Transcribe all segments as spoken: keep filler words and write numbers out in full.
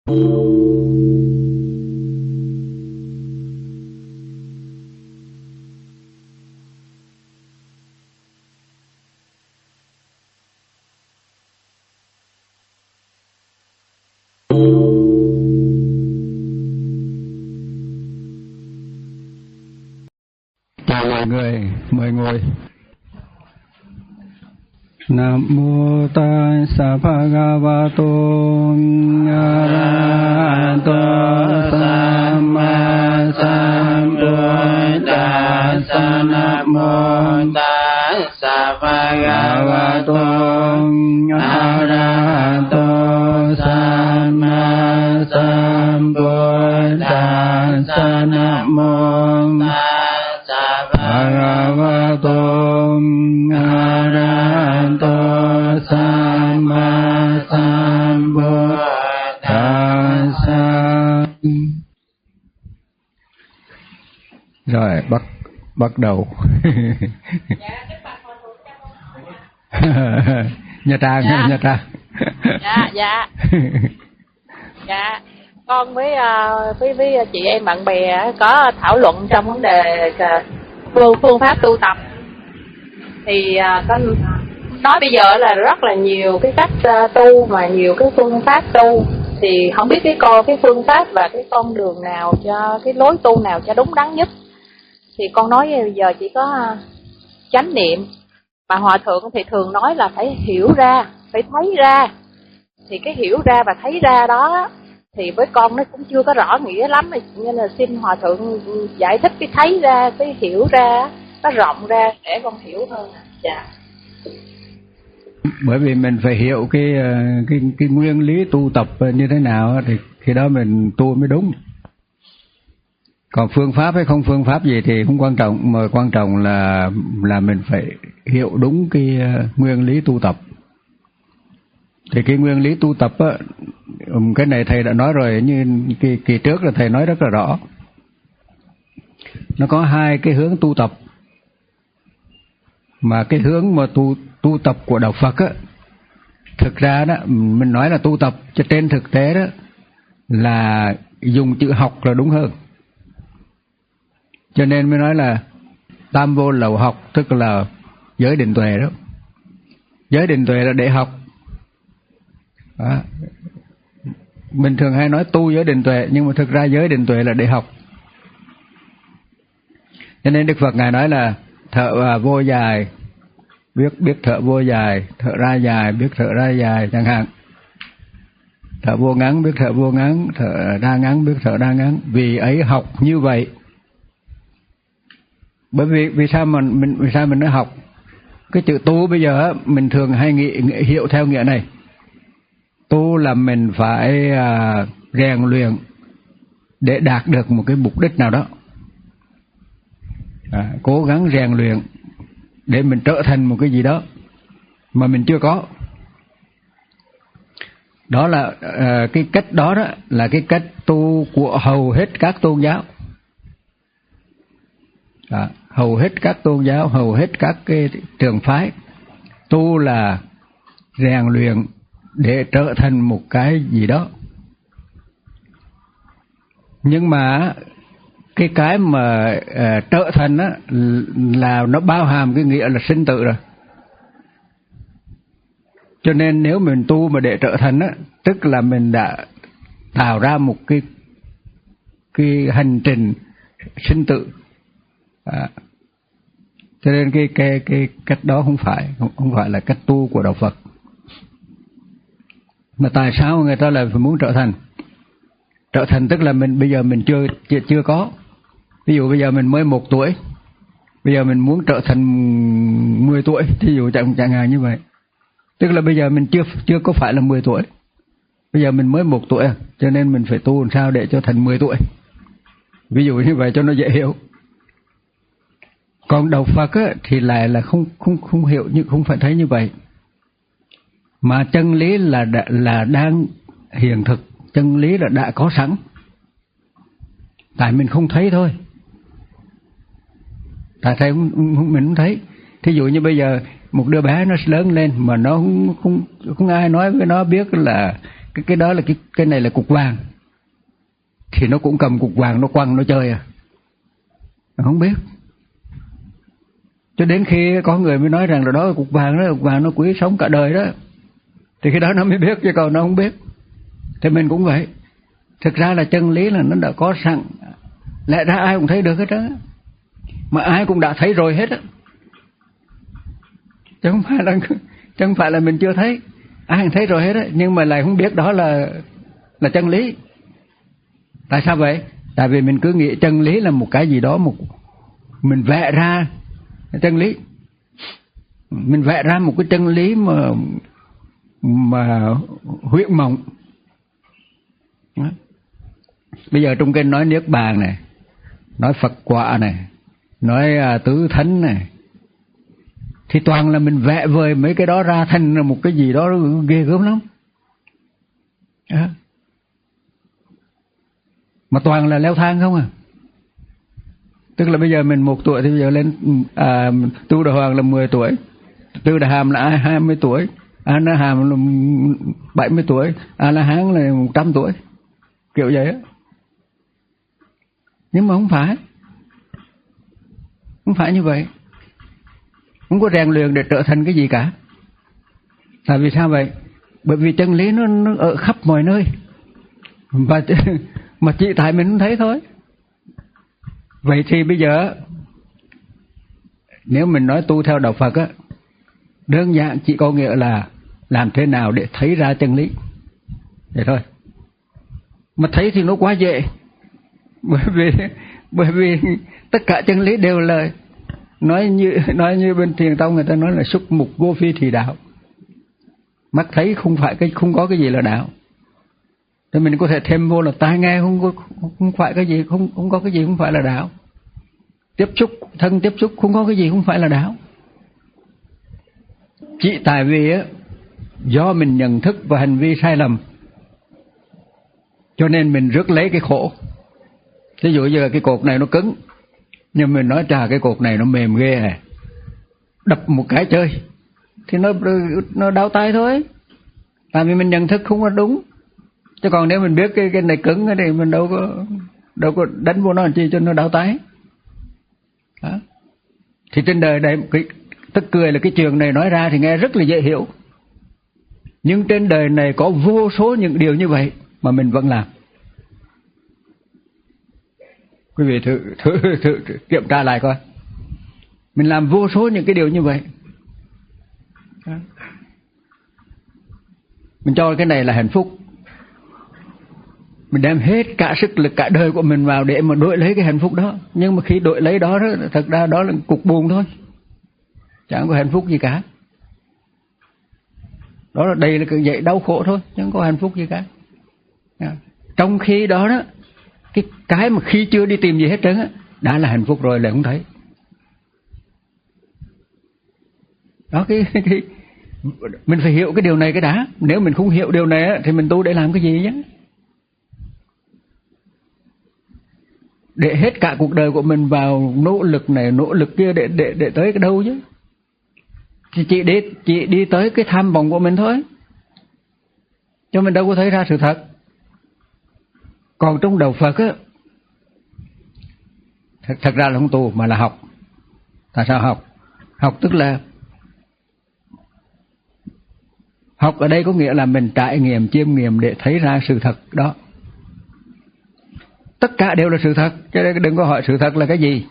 Chào mọi người, mời ngồi. Nam mô Tassa Bhagavato Arahato Samma Sambuddhassa. Nam mô Tassa Bhagavato Arahato Samma Sambuddhassa. Nam mô Bhagavato Arahato Samma Sambuddhassa. Rồi bắt bắt đầu. Nha Trang, dạ. Nha Trang. Dạ, dạ. Dạ, con với uh, với với chị em bạn bè có thảo luận trong vấn đề uh, phương phương pháp tu tập. Thì uh, con nói bây giờ là rất là nhiều cái cách uh, tu mà nhiều cái phương pháp tu, thì không biết cái con cái phương pháp và cái con đường nào cho cái lối tu nào cho đúng đắn nhất. Thì con nói bây giờ chỉ có uh, chánh niệm, mà hòa thượng thì thường nói là phải hiểu ra, phải thấy ra. Thì cái hiểu ra và thấy ra đó thì với con nó cũng chưa có rõ nghĩa lắm, nên là xin hòa thượng giải thích cái thấy ra, cái hiểu ra nó rộng ra để con hiểu hơn. Dạ. Bởi vì mình phải hiểu cái cái cái nguyên lý tu tập như thế nào thì khi đó mình tu mới đúng. Còn phương pháp hay không phương pháp gì thì không quan trọng, mà quan trọng là là mình phải hiểu đúng cái nguyên lý tu tập. Thì cái nguyên lý tu tập á, cái này thầy đã nói rồi, như kỳ, kỳ trước là thầy nói rất là rõ. Nó có hai cái hướng tu tập, mà cái hướng mà tu tu tập của đạo Phật á, thực ra đó mình nói là tu tập, cho trên thực tế đó là dùng chữ học là đúng hơn. Cho nên mới nói là tam vô lậu học, tức là giới định tuệ đó. Giới định tuệ là để học. Đó. Mình thường hay nói tu giới định tuệ, nhưng mà thực ra giới định tuệ là để học. Cho nên Đức Phật Ngài nói là thở vô dài, biết biết thở vô dài, thở ra dài, biết thở ra dài chẳng hạn. Thở vô ngắn, biết thở vô ngắn, thở ra ngắn, biết thở ra ngắn. Vì ấy học như vậy. Bởi vì vì sao mà mình vì sao mình nói học? Cái chữ tu bây giờ mình thường hay nghĩ, nghĩ hiểu theo nghĩa này. Tu là mình phải à, rèn luyện để đạt được một cái mục đích nào đó. À, cố gắng rèn luyện để mình trở thành một cái gì đó mà mình chưa có. Đó là à, cái cách đó đó là cái cách tu của hầu hết các tôn giáo. À, hầu hết các tôn giáo, hầu hết các cái trường phái tu là rèn luyện để trở thành một cái gì đó. Nhưng mà cái cái mà uh, trở thành á là nó bao hàm cái nghĩa là sinh tử rồi. Cho nên nếu mình tu mà để trở thành á, tức là mình đã tạo ra một cái cái hành trình sinh tử. À, cho nên cái cái cái cách đó không phải không, không phải là cách tu của đạo Phật. Mà tại sao người ta lại phải muốn trở thành? Trở thành tức là mình bây giờ mình chưa chưa, chưa có. Ví dụ bây giờ mình mới một tuổi, bây giờ mình muốn trở thành mười tuổi, ví dụ chẳng chẳng hạn như vậy. Tức là bây giờ mình chưa chưa có phải là mười tuổi. Bây giờ mình mới một tuổi, cho nên mình phải tu làm sao để cho thành mười tuổi. Ví dụ như vậy cho nó dễ hiểu. Còn đạo Phật á, thì lại là không không không hiểu, nhưng không phải thấy như vậy. Mà chân lý là đã, là đang hiện thực, chân lý là đã có sẵn. Tại mình không thấy thôi. Tại thấy mình không thấy. Thí dụ như bây giờ một đứa bé nó lớn lên mà nó không không không ai nói với nó biết là cái cái đó là cái cái này là cục vàng, thì nó cũng cầm cục vàng nó quăng nó chơi à, nó không biết. Cho đến khi có người mới nói rằng là đó là cục vàng đó, cục vàng nó quý sống cả đời đó, thì cái đó nó mới biết, chứ còn nó không biết. Thì mình cũng vậy. Thực ra là chân lý là nó đã có sẵn, lẽ ra ai cũng thấy được hết đó, mà ai cũng đã thấy rồi hết á, chứ không phải là chứ không phải là mình chưa thấy, ai cũng thấy rồi hết á, nhưng mà lại không biết đó là là chân lý. Tại sao vậy? Tại vì mình cứ nghĩ chân lý là một cái gì đó, một mình vẽ ra chân lý, mình vẽ ra một cái chân lý mà mà huyễn mộng. Bây giờ trong kinh nói niết bàn này, nói Phật quả này, nói uh, tứ thánh này, thì toàn là mình vẽ vời mấy cái đó ra thành một cái gì đó ghê gớm lắm à. Mà toàn là leo thang không à. Tức là bây giờ mình một tuổi thì bây giờ lên à, Tu Đà Hoàng là mười tuổi, Tư Đà Hàm là hai mươi tuổi, A Na Hàm là bảy mươi tuổi, A La Hán là một trăm tuổi, kiểu vậy á. Nhưng mà không phải, không phải như vậy, không có rèn luyện để trở thành cái gì cả. Tại vì sao vậy? Bởi vì chân lý nó, nó ở khắp mọi nơi, và mà chỉ tại mình không thấy thôi. Vậy thì bây giờ nếu mình nói tu theo đạo Phật á, đơn giản chỉ có nghĩa là làm thế nào để thấy ra chân lý, vậy thôi. Mà thấy thì nó quá dễ, bởi vì bởi vì tất cả chân lý đều là nói như nói như bên Thiền Tông người ta nói là xúc mục vô phi thì đạo. Mắt thấy không phải cái không có cái gì là đạo. Thì mình có thể thêm vô là tai nghe không có không phải cái gì không không có cái gì không phải là đạo. Tiếp xúc thân tiếp xúc không có cái gì không phải là đạo. Chỉ tại vì á do mình nhận thức và hành vi sai lầm, cho nên mình rước lấy cái khổ. Ví dụ như cái cột này nó cứng, nhưng mình nói trà cái cột này nó mềm ghê à, đập một cái chơi thì nó nó đau tay thôi. Tại vì mình nhận thức không có đúng. Chứ còn nếu mình biết cái cái này cứng thì mình đâu có đâu có đánh vô nó làm chi cho nó đau tay. Đó. Thì trên đời này cái tức cười là cái trường này nói ra thì nghe rất là dễ hiểu, nhưng trên đời này có vô số những điều như vậy mà mình vẫn làm. Quý vị thử, thử, thử, thử kiểm tra lại coi, mình làm vô số những cái điều như vậy. Đó. Mình cho cái này là hạnh phúc, mình đem hết cả sức lực cả đời của mình vào để mà đổi lấy cái hạnh phúc đó. Nhưng mà khi đổi lấy đó, đó thật ra đó là cục buồn thôi, chẳng có hạnh phúc gì cả. Đó là đây là cái dậy đau khổ thôi, chẳng có hạnh phúc gì cả. Trong khi đó đó, cái cái mà khi chưa đi tìm gì hết trơn á đã là hạnh phúc rồi lại không thấy. Đó, cái, cái mình phải hiểu cái điều này cái đã. Nếu mình không hiểu điều này á, thì mình tu để làm cái gì chứ? Để hết cả cuộc đời của mình vào nỗ lực này nỗ lực kia để để để tới cái đâu chứ? Chỉ chỉ đi chỉ đi tới cái tham vọng của mình thôi, cho mình đâu có thấy ra sự thật. Còn trong đạo Phật á, thật, thật ra là không tu mà là học. Tại sao học? Học tức là học ở đây có nghĩa là mình trải nghiệm chiêm nghiệm để thấy ra sự thật đó. Tất cả đều là sự thật, chứ đừng có hỏi sự thật là cái gì.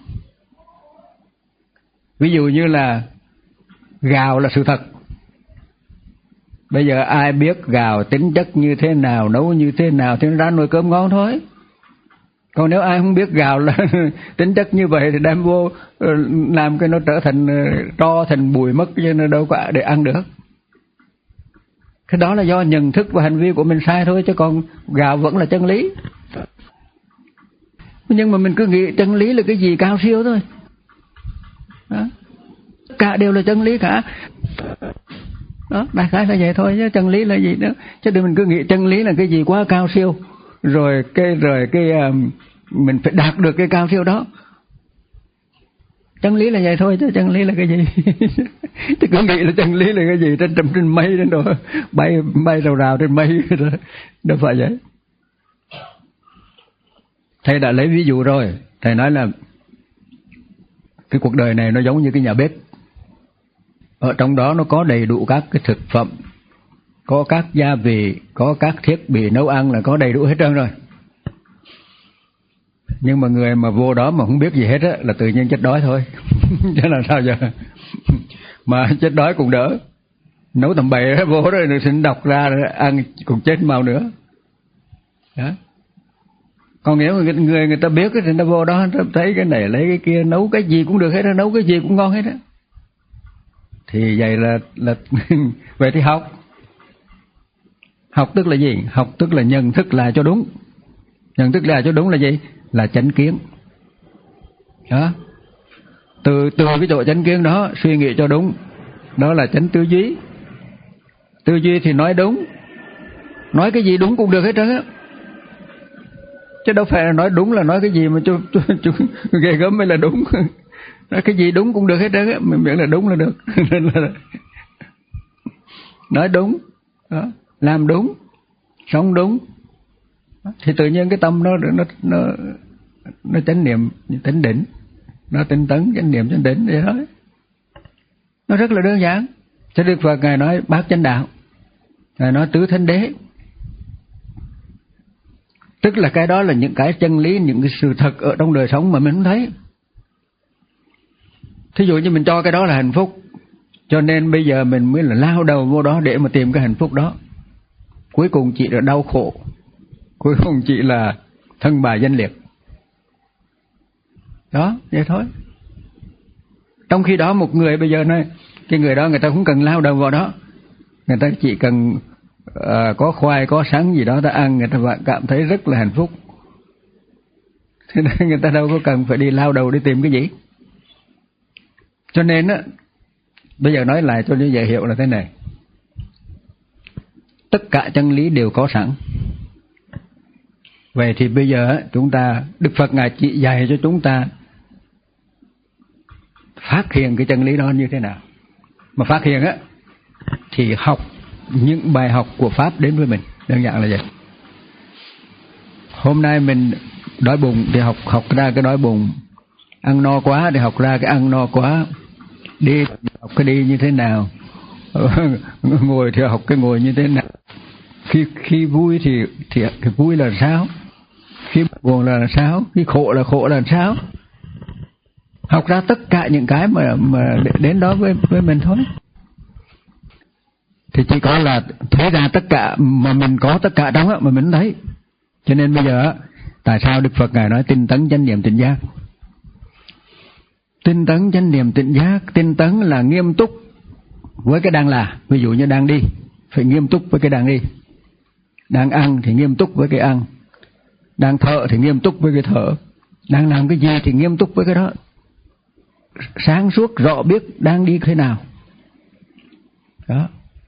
Ví dụ như là gạo là sự thật. Bây giờ ai biết gạo tính chất như thế nào, nấu như thế nào thì nó ra nồi cơm ngon thôi. Còn nếu ai không biết gạo là tính chất như vậy thì đem vô làm cái nó trở thành tro thành bụi mất, chứ nó đâu có để ăn được. Cái đó là do nhận thức và hành vi của mình sai thôi, chứ còn gạo vẫn là chân lý. Nhưng mà mình cứ nghĩ chân lý là cái gì cao siêu thôi. Đó. Tất cả đều là chân lý cả. Đó, đại khái là vậy thôi, chứ chân lý là gì nữa. Chứ đừng mình cứ nghĩ chân lý là cái gì quá cao siêu, rồi cái rồi cái uh, mình phải đạt được cái cao siêu đó. Chân lý là vậy thôi chứ chân lý là cái gì? Chứ cứ nghĩ là chân lý là cái gì trên trên, trên mây trên đó bay bay rào rào trên mây đó, đâu phải vậy. Thầy đã lấy ví dụ rồi, thầy nói là cái cuộc đời này nó giống như cái nhà bếp. Ở trong đó nó có đầy đủ các cái thực phẩm, có các gia vị, có các thiết bị nấu ăn, là có đầy đủ hết trơn rồi. Nhưng mà người mà vô đó mà không biết gì hết á là tự nhiên chết đói thôi. Chứ làm sao giờ? Mà chết đói cũng đỡ. Nấu tầm bậy vô rồi rồi xin đọc ra rồi ăn cũng chết mau nữa. Đó. Còn nếu người, người người ta biết thì người ta vô đó thấy cái này lấy cái kia, nấu cái gì cũng được hết á, nấu cái gì cũng ngon hết á. Thì vậy là là vậy thì học. Học tức là gì? Học tức là nhận thức là cho đúng. Nhận thức là cho đúng là gì? Là chánh kiến. Đó. Từ từ cái chỗ chánh kiến đó suy nghĩ cho đúng, đó là chánh tư duy. Tư duy thì nói đúng, nói cái gì đúng cũng được hết trơn á. Chứ đâu phải là nói đúng là nói cái gì mà chú, chú, chú ghê gớm mới là đúng. Nói cái gì đúng cũng được hết trơn á, miễn là đúng là được. Nên là nói đúng, đó, làm đúng, sống đúng, thì tự nhiên cái tâm nó nó nó nó chánh niệm, chánh định, nó tinh tấn, chánh niệm, chánh định vậy thôi. Nó rất là đơn giản. Cho Đức Phật ngài nói bát chánh đạo, ngài nói tứ thánh đế. Tức là cái đó là những cái chân lý, những cái sự thật ở trong đời sống mà mình không thấy. Thí dụ như mình cho cái đó là hạnh phúc, cho nên bây giờ mình mới là lao đầu vô đó để mà tìm cái hạnh phúc đó. Cuối cùng chỉ là đau khổ, cuối cùng chỉ là thân bà danh liệt. Đó, vậy thôi. Trong khi đó một người bây giờ nói, cái người đó người ta không cần lao đầu vào đó, người ta chỉ cần uh, có khoai, có sắn gì đó ta ăn, người ta cảm thấy rất là hạnh phúc. Thế nên người ta đâu có cần phải đi lao đầu đi tìm cái gì. Cho nên á, bây giờ nói lại cho như dễ hiểu là thế này. Tất cả chân lý đều có sẵn. Vậy thì bây giờ chúng ta, Đức Phật ngài chỉ dạy cho chúng ta phát hiện cái chân lý đó như thế nào. Mà phát hiện á thì học những bài học của Pháp đến với mình, đơn giản là vậy. Hôm nay mình đói bụng thì học học ra cái đói bụng, ăn no quá thì học ra cái ăn no quá, đi học cái đi như thế nào, ngồi thì học cái ngồi như thế nào. Khi khi vui thì thì cái vui là sao, khi buồn là sao, khi khổ là khổ là sao. Học ra tất cả những cái mà mà đến đó với với mình thôi. Thì chỉ có là thấy ra tất cả mà mình có tất cả trong á mà mình thấy. Cho nên bây giờ tại sao Đức Phật ngài nói tinh tấn chánh niệm tỉnh giác? Tinh tấn chánh niệm tỉnh giác, tinh tấn là nghiêm túc với cái đang là. Ví dụ như đang đi, phải nghiêm túc với cái đang đi. Đang ăn thì nghiêm túc với cái ăn. Đang thở thì nghiêm túc với cái thở. Đang làm cái gì thì nghiêm túc với cái đó. Sáng suốt rõ biết đang đi thế nào. Đó.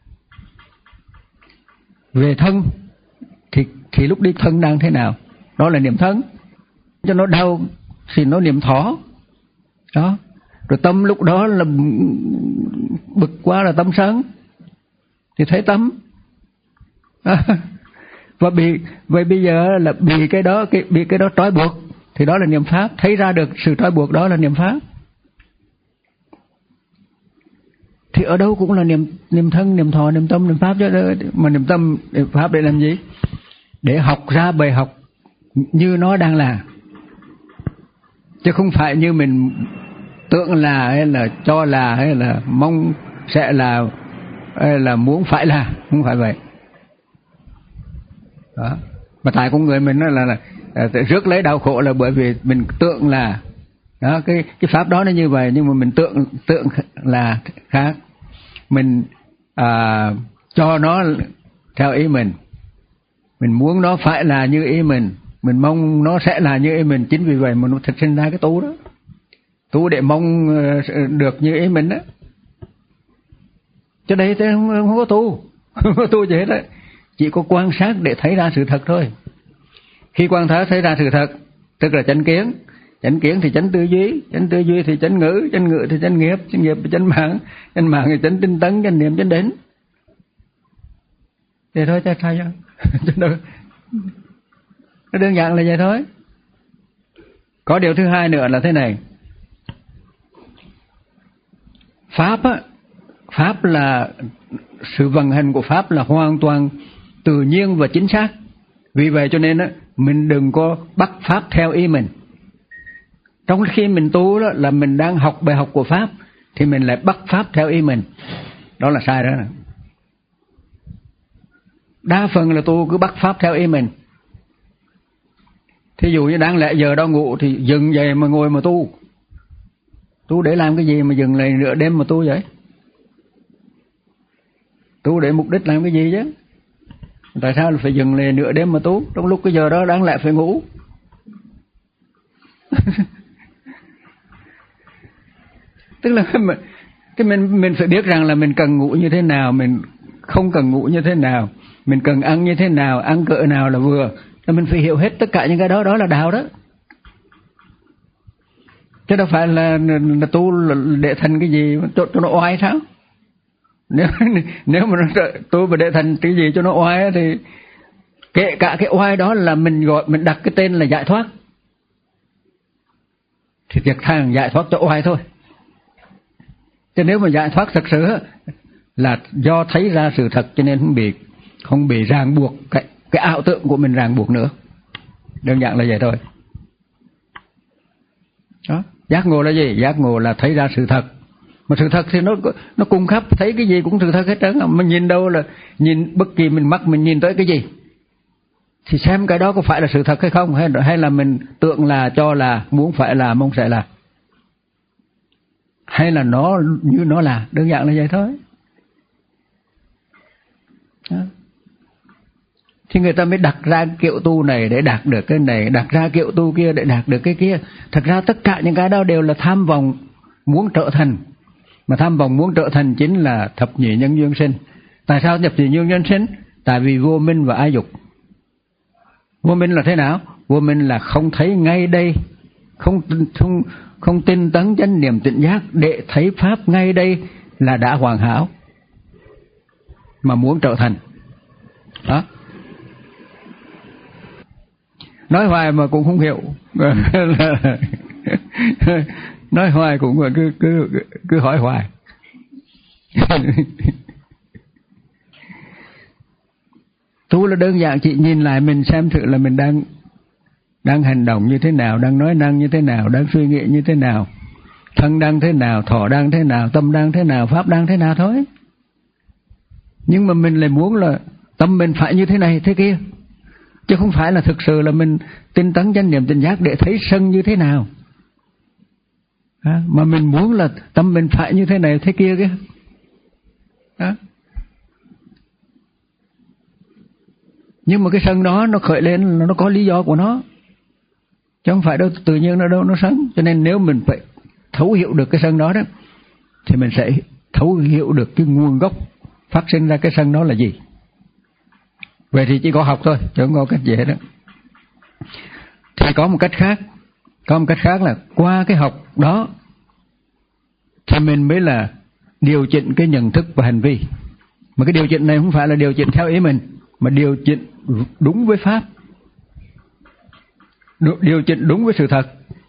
Về thân thì thì lúc đi thân đang thế nào, đó là niệm thân. Cho nó đau thì nó niệm thỏ. Đó. Rồi tâm lúc đó là bực quá là tâm sân, thì thấy tâm. À, và bị vậy bây giờ là bị cái đó cái bị cái đó trói buộc thì đó là niệm pháp. Thấy ra được sự trói buộc đó là niệm pháp. Thì ở đâu cũng là niệm niệm thân, niệm thọ, niệm tâm, niệm pháp chứ. Mà niệm tâm, niệm pháp để làm gì? Để học ra bài học như nó đang là, chứ không phải như mình tưởng là, hay là cho là, hay là mong sẽ là, hay là muốn phải là. Không phải vậy. Đó. Mà tại con người mình là, là, là rước lấy đau khổ là bởi vì mình tưởng là đó, cái cái pháp đó nó như vậy, nhưng mà mình tưởng tưởng là khác. Mình à, cho nó theo ý mình, mình muốn nó phải là như ý mình, mình mong nó sẽ là như ý mình. Chính vì vậy mà nó thật sinh ra cái tu đó, tu để mong được như ý mình đó. Cho đây thế không, không có tu, không có tu gì hết đấy, chỉ có quan sát để thấy ra sự thật thôi. Khi quan sát thấy ra sự thật tức là chánh kiến, chánh kiến thì chánh tư duy, chánh tư duy thì chánh ngữ, chánh ngữ thì chánh nghiệp, chánh nghiệp thì chánh mạng, chánh mạng thì chánh tinh tấn, chánh niệm, chánh định. Vậy thôi chứ sao chứ? Nó đơn giản là vậy thôi. Có điều thứ hai nữa là thế này. Pháp á, Pháp là sự vận hành của Pháp là hoàn toàn tự nhiên và chính xác. Vì vậy cho nên á, mình đừng có bắt Pháp theo ý mình. Trong khi mình tu đó là mình đang học bài học của Pháp, thì mình lại bắt Pháp theo ý mình. Đó là sai đó. Đa phần là tu cứ bắt Pháp theo ý mình. Thí dụ như đáng lẽ giờ đó ngủ thì dừng dậy mà ngồi mà tu. Tu để làm cái gì mà dừng lại nửa đêm mà tu vậy? Tu để mục đích làm cái gì chứ? Tại sao là phải dừng lại nửa đêm mà tu? Trong lúc cái giờ đó đáng lẽ phải ngủ. Tức là mình, cái mình mình phải biết rằng là mình cần ngủ như thế nào, mình không cần ngủ như thế nào, mình cần ăn như thế nào, ăn cỡ nào là vừa. Là mình phải hiểu hết tất cả những cái đó, đó là đạo đó. Chứ đâu phải là, là tu là để thành cái gì cho, cho nó oai sao? Nếu nếu mà nó, tu mà để thành cái gì cho nó oai thì kể cả cái oai đó là mình gọi mình đặt cái tên là giải thoát. Thì việc thằng giải thoát cho oai thôi. Chứ nếu mà giải thoát thật sự là do thấy ra sự thật cho nên không bị không bị ràng buộc cái cái ảo tưởng của mình ràng buộc nữa. Đơn giản là vậy thôi. Đó, giác ngộ là gì? Giác ngộ là thấy ra sự thật. Mà sự thật thì nó nó cung khắp, thấy cái gì cũng sự thật hết trơn. Mình nhìn đâu là nhìn bất kỳ mình mắt mình nhìn tới cái gì thì xem cái đó có phải là sự thật hay không, hay hay là mình tưởng là cho là muốn phải là mong sẽ là, hay là nó như nó là. Đơn giản là vậy thôi. Đó. Thì người ta mới đặt ra kiểu tu này để đạt được cái này, đặt ra kiểu tu kia để đạt được cái kia. Thật ra tất cả những cái đó đều là tham vọng muốn trở thành. Mà tham vọng muốn trở thành chính là thập nhị nhân duyên sinh. Tại sao thập nhị nhân duyên sinh? Tại vì vô minh và ái dục. Vô minh là thế nào? Vô minh là không thấy ngay đây, không không không tinh tấn chánh niệm tỉnh giác để thấy pháp ngay đây là đã hoàn hảo mà muốn trở thành. Đó. Nói hoài mà cũng không hiểu. Nói hoài cũng cứ cứ cứ hỏi hoài. Tu là đơn giản, chị nhìn lại mình xem thử là mình đang đang hành động như thế nào, đang nói năng như thế nào, đang suy nghĩ như thế nào, thân đang thế nào, thọ đang thế nào, tâm đang thế nào, pháp đang thế nào thôi. Nhưng mà mình lại muốn là tâm mình phải như thế này thế kia, chứ không phải là thực sự là mình tinh tấn chánh niệm tỉnh giác để thấy sân như thế nào. À, mà mình muốn là tâm mình phải như thế này thế kia kia. À. Nhưng mà cái sân đó nó khởi lên nó có lý do của nó, chứ không phải đâu tự nhiên nó đâu nó sân. Cho nên nếu mình phải thấu hiểu được cái sân đó đó thì mình sẽ thấu hiểu được cái nguồn gốc phát sinh ra cái sân đó là gì. Vậy thì chỉ có học thôi, chứ không có cách dễ đó. Thì có một cách khác, có một cách khác là qua cái học đó thì mình mới là điều chỉnh cái nhận thức và hành vi. Mà cái điều chỉnh này không phải là điều chỉnh theo ý mình, mà điều chỉnh đúng với pháp, điều chỉnh đúng với sự thật,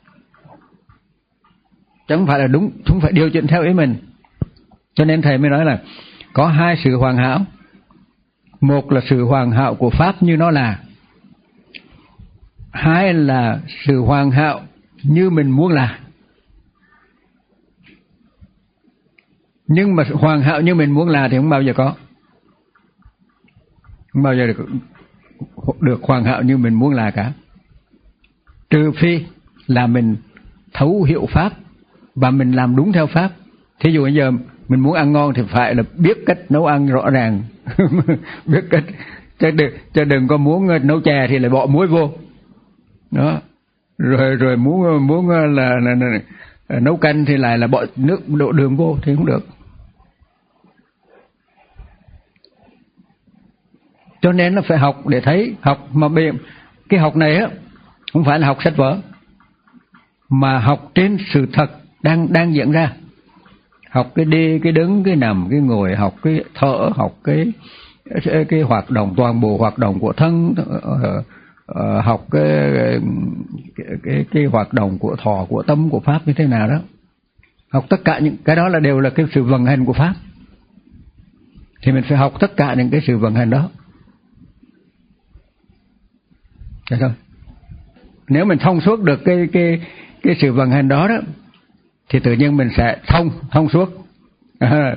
chứ không phải là đúng, không phải điều chỉnh theo ý mình. Cho nên thầy mới nói là có hai sự hoàn hảo. Một là sự hoàn hảo của pháp như nó là, hai là sự hoàn hảo như mình muốn là. Nhưng mà hoàn hảo như mình muốn là thì không bao giờ có, không bao giờ được, được hoàn hảo như mình muốn là cả. Trừ phi là mình thấu hiểu pháp và mình làm đúng theo pháp. Thí dụ bây giờ mình muốn ăn ngon thì phải là biết cách nấu ăn rõ ràng. Biết cách, chứ đừng, chứ đừng có muốn nấu chè thì lại bỏ muối vô. Đó. Rồi rồi muốn muốn là, là, là, là nấu canh thì lại là bỏ nước đổ đường vô thì không được. Cho nên nó phải học để thấy, học mà bề cái học này á không phải là học sách vở, mà học trên sự thật đang đang diễn ra. Học cái đi, cái đứng, cái nằm, cái ngồi, học cái thở, học cái cái, cái hoạt động, toàn bộ hoạt động của thân, uh, uh, học cái cái, cái cái hoạt động của thọ, của tâm, của pháp như thế nào đó. Học tất cả những cái đó là đều là cái sự vận hành của pháp. Thì mình phải học tất cả những cái sự vận hành đó. Được không? Nếu mình thông suốt được cái cái cái sự vận hành đó đó, thì tự nhiên mình sẽ thông thông suốt. À.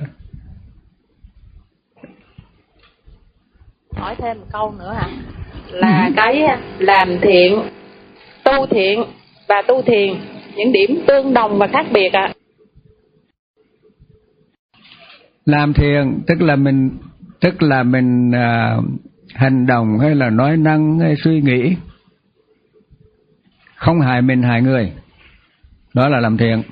Hỏi thêm một câu nữa hả? Là cái làm thiện, tu thiện và tu thiền, những điểm tương đồng và khác biệt ạ. À? Làm thiện tức là mình tức là mình à, hành động hay là nói năng hay suy nghĩ không hại mình hại người, đó là làm thiện.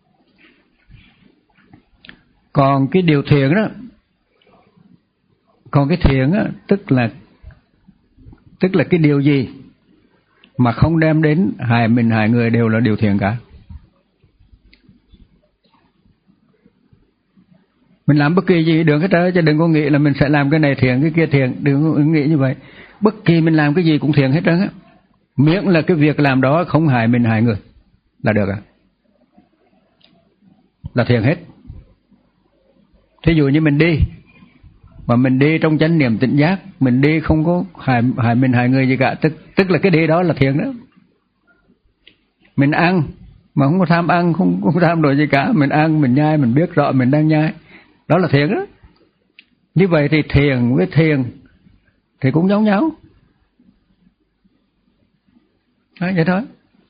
Còn cái điều thiện đó, còn cái thiện đó, tức là tức là cái điều gì mà không đem đến hại mình hại người đều là điều thiện cả. Mình làm bất kỳ gì được hết trơn, chứ đừng có nghĩ là mình sẽ làm cái này thiện cái kia thiện, đừng có nghĩ như vậy. Bất kỳ mình làm cái gì cũng thiện hết trơn á, miễn là cái việc làm đó không hại mình hại người là được à, là thiện hết. Thí dụ như mình đi mà mình đi trong chánh niệm tỉnh giác, mình đi không có hại hại mình hại người gì cả, tức tức là cái đi đó là thiện đó. Mình ăn mà không có tham ăn, không không tham đồ gì cả, mình ăn mình nhai, mình biết rõ mình đang nhai, đó là thiện đó. Như vậy thì thiện với thiền thì cũng giống nhau. Đó, vậy thôi.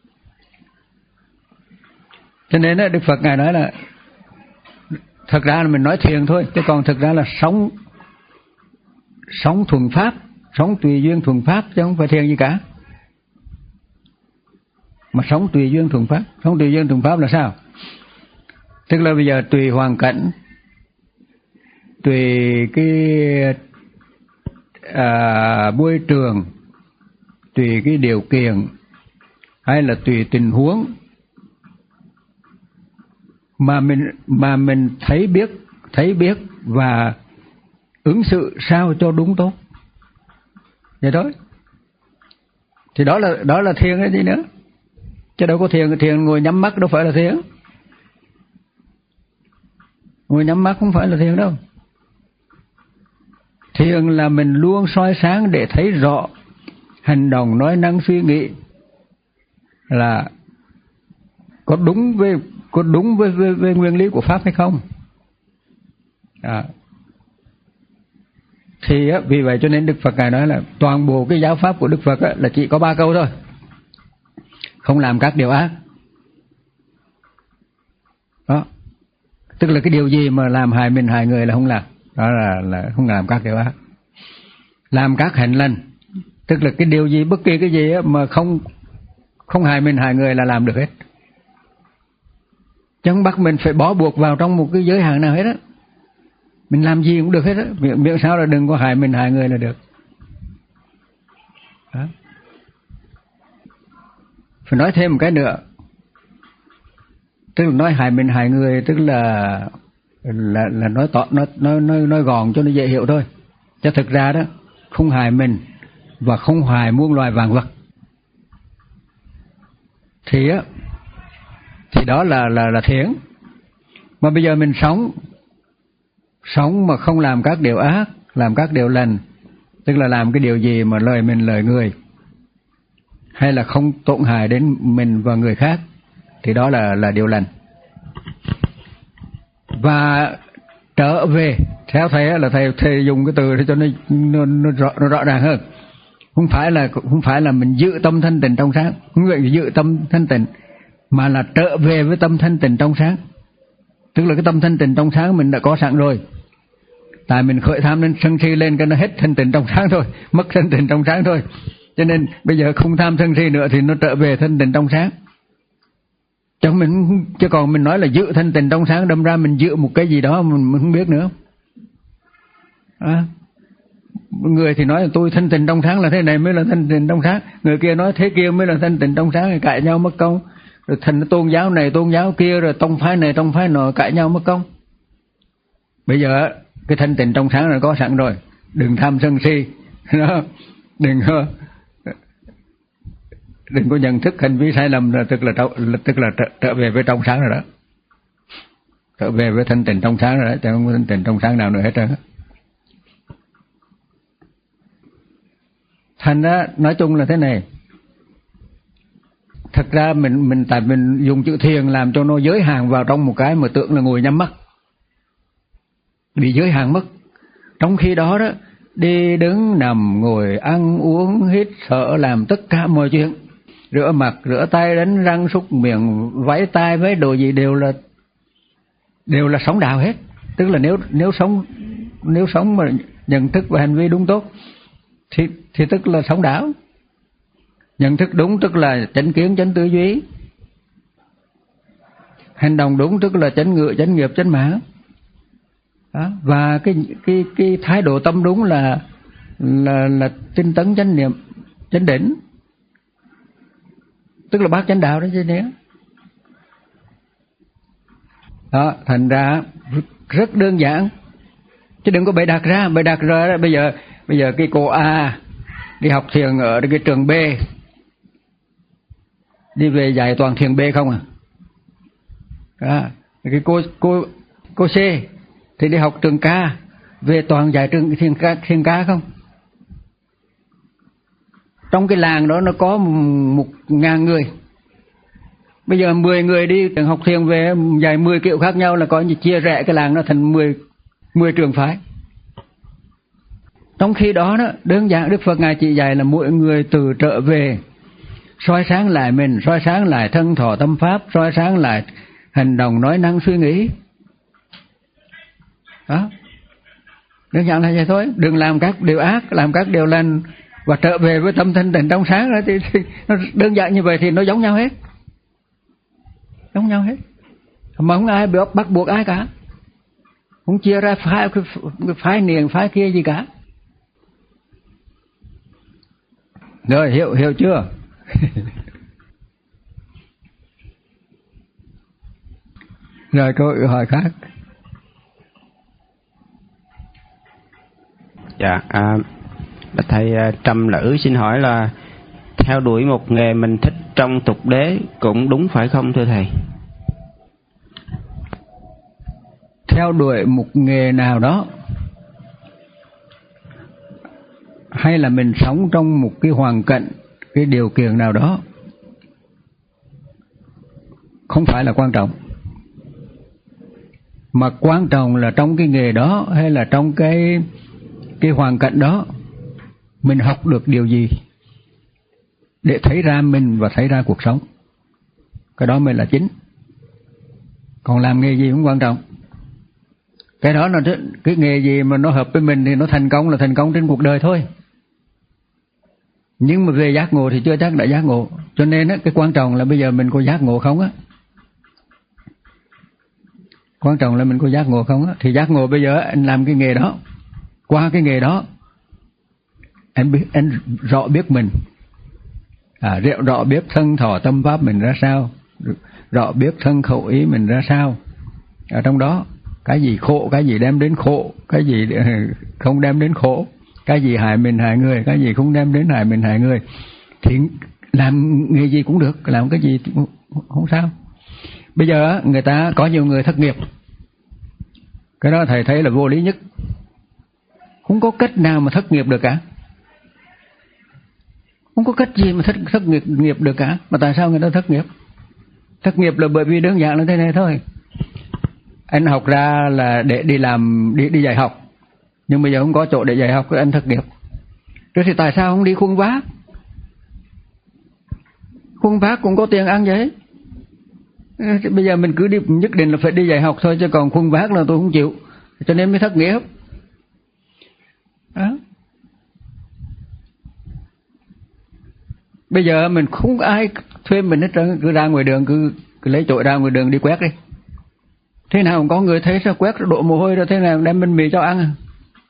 Cho nên đó, Đức Phật Ngài nói là thật ra là mình nói thiền thôi, chứ còn thực ra là sống sống thuần pháp, sống tùy duyên thuần pháp, chứ không phải thiền gì cả. Mà sống tùy duyên thuần pháp, sống tùy duyên thuần pháp là sao? Tức là bây giờ tùy hoàn cảnh, tùy cái à, môi trường, tùy cái điều kiện, hay là tùy tình huống mà mình mà mình thấy biết thấy biết và ứng xử sao cho đúng tốt, vậy thôi. Thì đó là đó là thiền cái gì nữa, chứ đâu có thiền thiền ngồi nhắm mắt đâu phải là thiền. Ngồi nhắm mắt không phải là thiền đâu. Thiền là mình luôn soi sáng để thấy rõ hành động, nói năng, suy nghĩ là có đúng với có đúng với, với, với nguyên lý của pháp hay không. À. Thì á, vì vậy cho nên Đức Phật Ngài nói là toàn bộ cái giáo pháp của Đức Phật á, là chỉ có ba câu thôi: không làm các điều ác. Đó, tức là cái điều gì mà làm hại mình hại người là không làm, đó là là không làm các điều ác. Làm các hạnh lành, tức là cái điều gì, bất kỳ cái gì á, mà không không hại mình hại người là làm được hết, chứ không bắt mình phải bó buộc vào trong một cái giới hạn nào hết á. Mình làm gì cũng được hết á, miệng, miệng sao là đừng có hại mình hại người là được. Đó. Phải nói thêm một cái nữa, tức là nói hại mình hại người, tức là là là nói tỏ, nói nói nói nói gọn cho nó dễ hiểu thôi. Chứ thực ra đó, không hại mình và không hại muôn loài vạn vật thì á thì đó là là là thiện. Mà bây giờ mình sống sống mà không làm các điều ác, làm các điều lành, tức là làm cái điều gì mà lời mình lời người, hay là không tổn hại đến mình và người khác, thì đó là là điều lành. Và trở về, theo thầy là thầy thầy dùng cái từ để cho nó nó, nó, rõ, nó rõ ràng hơn. Không phải là không phải là mình giữ tâm thanh tịnh trong sáng, không phải giữ tâm thanh tịnh, mà là trở về với tâm thanh tịnh trong sáng. Tức là cái tâm thanh tịnh trong sáng mình đã có sẵn rồi, tại mình khởi tham nên sân si lên cái nó hết thanh tịnh trong sáng thôi, mất thanh tịnh trong sáng thôi. Cho nên bây giờ không tham sân si nữa thì nó trở về thanh tịnh trong sáng. Chứ mình chứ còn mình nói là giữ thanh tịnh trong sáng, đâm ra mình giữ một cái gì đó mình, mình không biết nữa. À, người thì nói là tôi thanh tịnh trong sáng là thế này mới là thanh tịnh trong sáng, người kia nói thế kia mới là thanh tịnh trong sáng, cãi nhau mất công, rồi thành tôn giáo này tôn giáo kia, rồi tông phái này tông phái nọ cãi nhau mất công. Bây giờ cái thanh tịnh trong sáng là có sẵn rồi, đừng tham sân si, đó, đừng đừng có nhận thức hành vi sai lầm là tức là tức là trở, trở về với trong sáng rồi đó, trở về với thanh tịnh trong sáng rồi đó, chứ không có thanh tịnh trong sáng nào nữa hết trơn. Thành ra nói chung là thế này, thật ra mình mình tại mình dùng chữ thiền làm cho nó giới hạn vào trong một cái mà tưởng là ngồi nhắm mắt, bị giới hạn mất. Trong khi đó đó, đi đứng nằm ngồi ăn uống hít thở làm tất cả mọi chuyện, rửa mặt rửa tay đánh răng súc miệng vẫy tay với đồ gì đều là đều là sống đạo hết. Tức là nếu nếu sống nếu sống mà nhận thức và hành vi đúng tốt thì thì tức là sống đạo. Nhận thức đúng tức là chánh kiến chánh tư duy, hành động đúng tức là chánh ngữ chánh nghiệp chánh mạng. Đó. Và cái cái cái thái độ tâm đúng là là là tinh tấn chánh niệm chánh định, tức là bát chánh đạo đó chứ nhé. Đó, thành ra rất đơn giản, chứ đừng có bày đặt ra, bày đặt ra bây giờ bây giờ cái cô A đi học thiền ở cái trường B, đi về dạy toàn thiền B không à. Đó. Cái cô cô cô C thì đi học trường K, về toàn dạy trường thiền K, thiền K không. Trong cái làng đó nó có một ngàn người, bây giờ mười người đi trường học thiền về dạy mười kiểu khác nhau, là có như chia rẽ cái làng nó thành mười mười trường phái. Trong khi đó đó, đơn giản Đức Phật ngài chỉ dạy là mỗi người từ trở về soi sáng lại mình, soi sáng lại thân thọ tâm pháp, soi sáng lại hành động nói năng suy nghĩ. Đó, đơn giản là vậy thôi. Đừng làm các điều ác, làm các điều lành và trở về với tâm thanh tịnh trong sáng đó, thì, thì nó đơn giản như vậy thì nó giống nhau hết, giống nhau hết, mà không ai bắt, bắt buộc ai cả, không chia ra phái phái niềng phái kia gì cả. Rồi hiểu hiểu chưa? Rồi câu hỏi khác. Dạ, à, thầy Trầm Lữ xin hỏi là theo đuổi một nghề mình thích trong tục đế cũng đúng phải không thưa thầy? Theo đuổi một nghề nào đó, hay là mình sống trong một cái hoàn cảnh, cái điều kiện nào đó, không phải là quan trọng, mà quan trọng là trong cái nghề đó hay là trong cái cái hoàn cảnh đó mình học được điều gì để thấy ra mình và thấy ra cuộc sống. Cái đó mới là chính. Còn làm nghề gì cũng quan trọng. Cái đó là cái nghề gì mà nó hợp với mình thì nó thành công là thành công trên cuộc đời thôi. Nhưng mà về giác ngộ thì chưa chắc đã giác ngộ. Cho nên á, cái quan trọng là bây giờ mình có giác ngộ không á. Quan trọng là mình có giác ngộ không á. Thì giác ngộ bây giờ anh làm cái nghề đó, qua cái nghề đó anh biết, anh rõ biết mình, à, rõ biết thân thọ tâm pháp mình ra sao, rõ biết thân khẩu ý mình ra sao. Ở trong đó cái gì khổ, cái gì đem đến khổ, cái gì không đem đến khổ, cái gì hại mình hại người, cái gì không đem đến hại mình hại người, thì làm nghề gì cũng được, làm cái gì cũng không sao. Bây giờ người ta có nhiều người thất nghiệp, cái đó thầy thấy là vô lý nhất. Không có cách nào mà thất nghiệp được cả, không có cách gì mà thất, thất nghiệp, nghiệp được cả. Mà tại sao người ta thất nghiệp? Thất nghiệp là bởi vì đơn giản là thế này thôi. Anh học ra là để đi làm, đi, đi dạy học, nhưng bây giờ không có chỗ để dạy học, thì anh thất nghiệp. Thế thì tại sao không đi khuân vác? Khuân vác cũng có tiền ăn vậy. Bây giờ mình cứ đi, nhất định là phải đi dạy học thôi, chứ còn khuân vác là tôi không chịu, cho nên mới thất nghiệp. Đó. Bây giờ mình không ai thuê mình hết trơn, cứ ra ngoài đường, cứ, cứ lấy chổi ra ngoài đường đi quét đi. Thế nào cũng có người thấy sao quét đổ mồ hôi ra, thế nào đem bánh mì cho ăn à?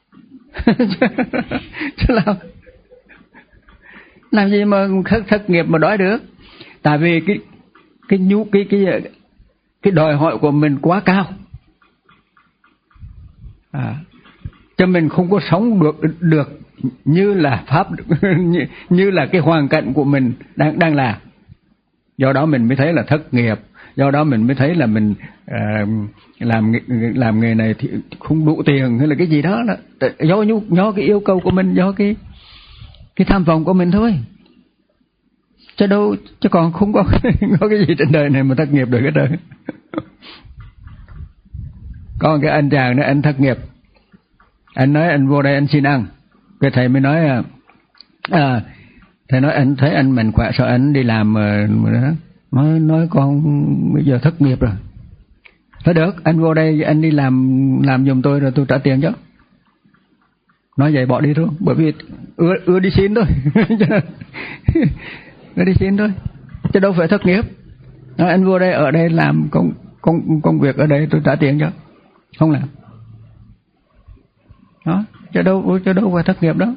Chứ làm, làm gì mà thất, thất nghiệp mà đói được. Tại vì cái cái nhu cái cái cái đòi hỏi của mình quá cao. À, cho mình không có sống được được như là pháp như, như là cái hoàn cảnh của mình đang đang là. Do đó mình mới thấy là thất nghiệp, do đó mình mới thấy là mình uh, làm làm nghề này thì không đủ tiền hay là cái gì đó, đó do nhu do cái yêu cầu của mình, do cái cái tham vọng của mình thôi. Chứ đâu, chứ còn không có có cái gì trên đời này mà thất nghiệp được hết trơn. Còn cái anh chàng đó, anh thất nghiệp, anh nói anh vô đây anh xin ăn, cái thầy mới nói à, à thầy nói anh thấy anh mạnh khỏe sao anh đi làm mà, mà nói nói con bây giờ thất nghiệp rồi. Nói được, anh vô đây anh đi làm làm giùm tôi rồi tôi trả tiền chứ. Nói vậy bỏ đi thôi, bởi vì ưa ưa đi xin thôi. Ưa đi xin thôi, chứ đâu phải thất nghiệp. Nói anh vô đây ở đây làm công công công việc ở đây tôi trả tiền chứ, không làm. Đó, chứ đâu chứ đâu phải thất nghiệp đó.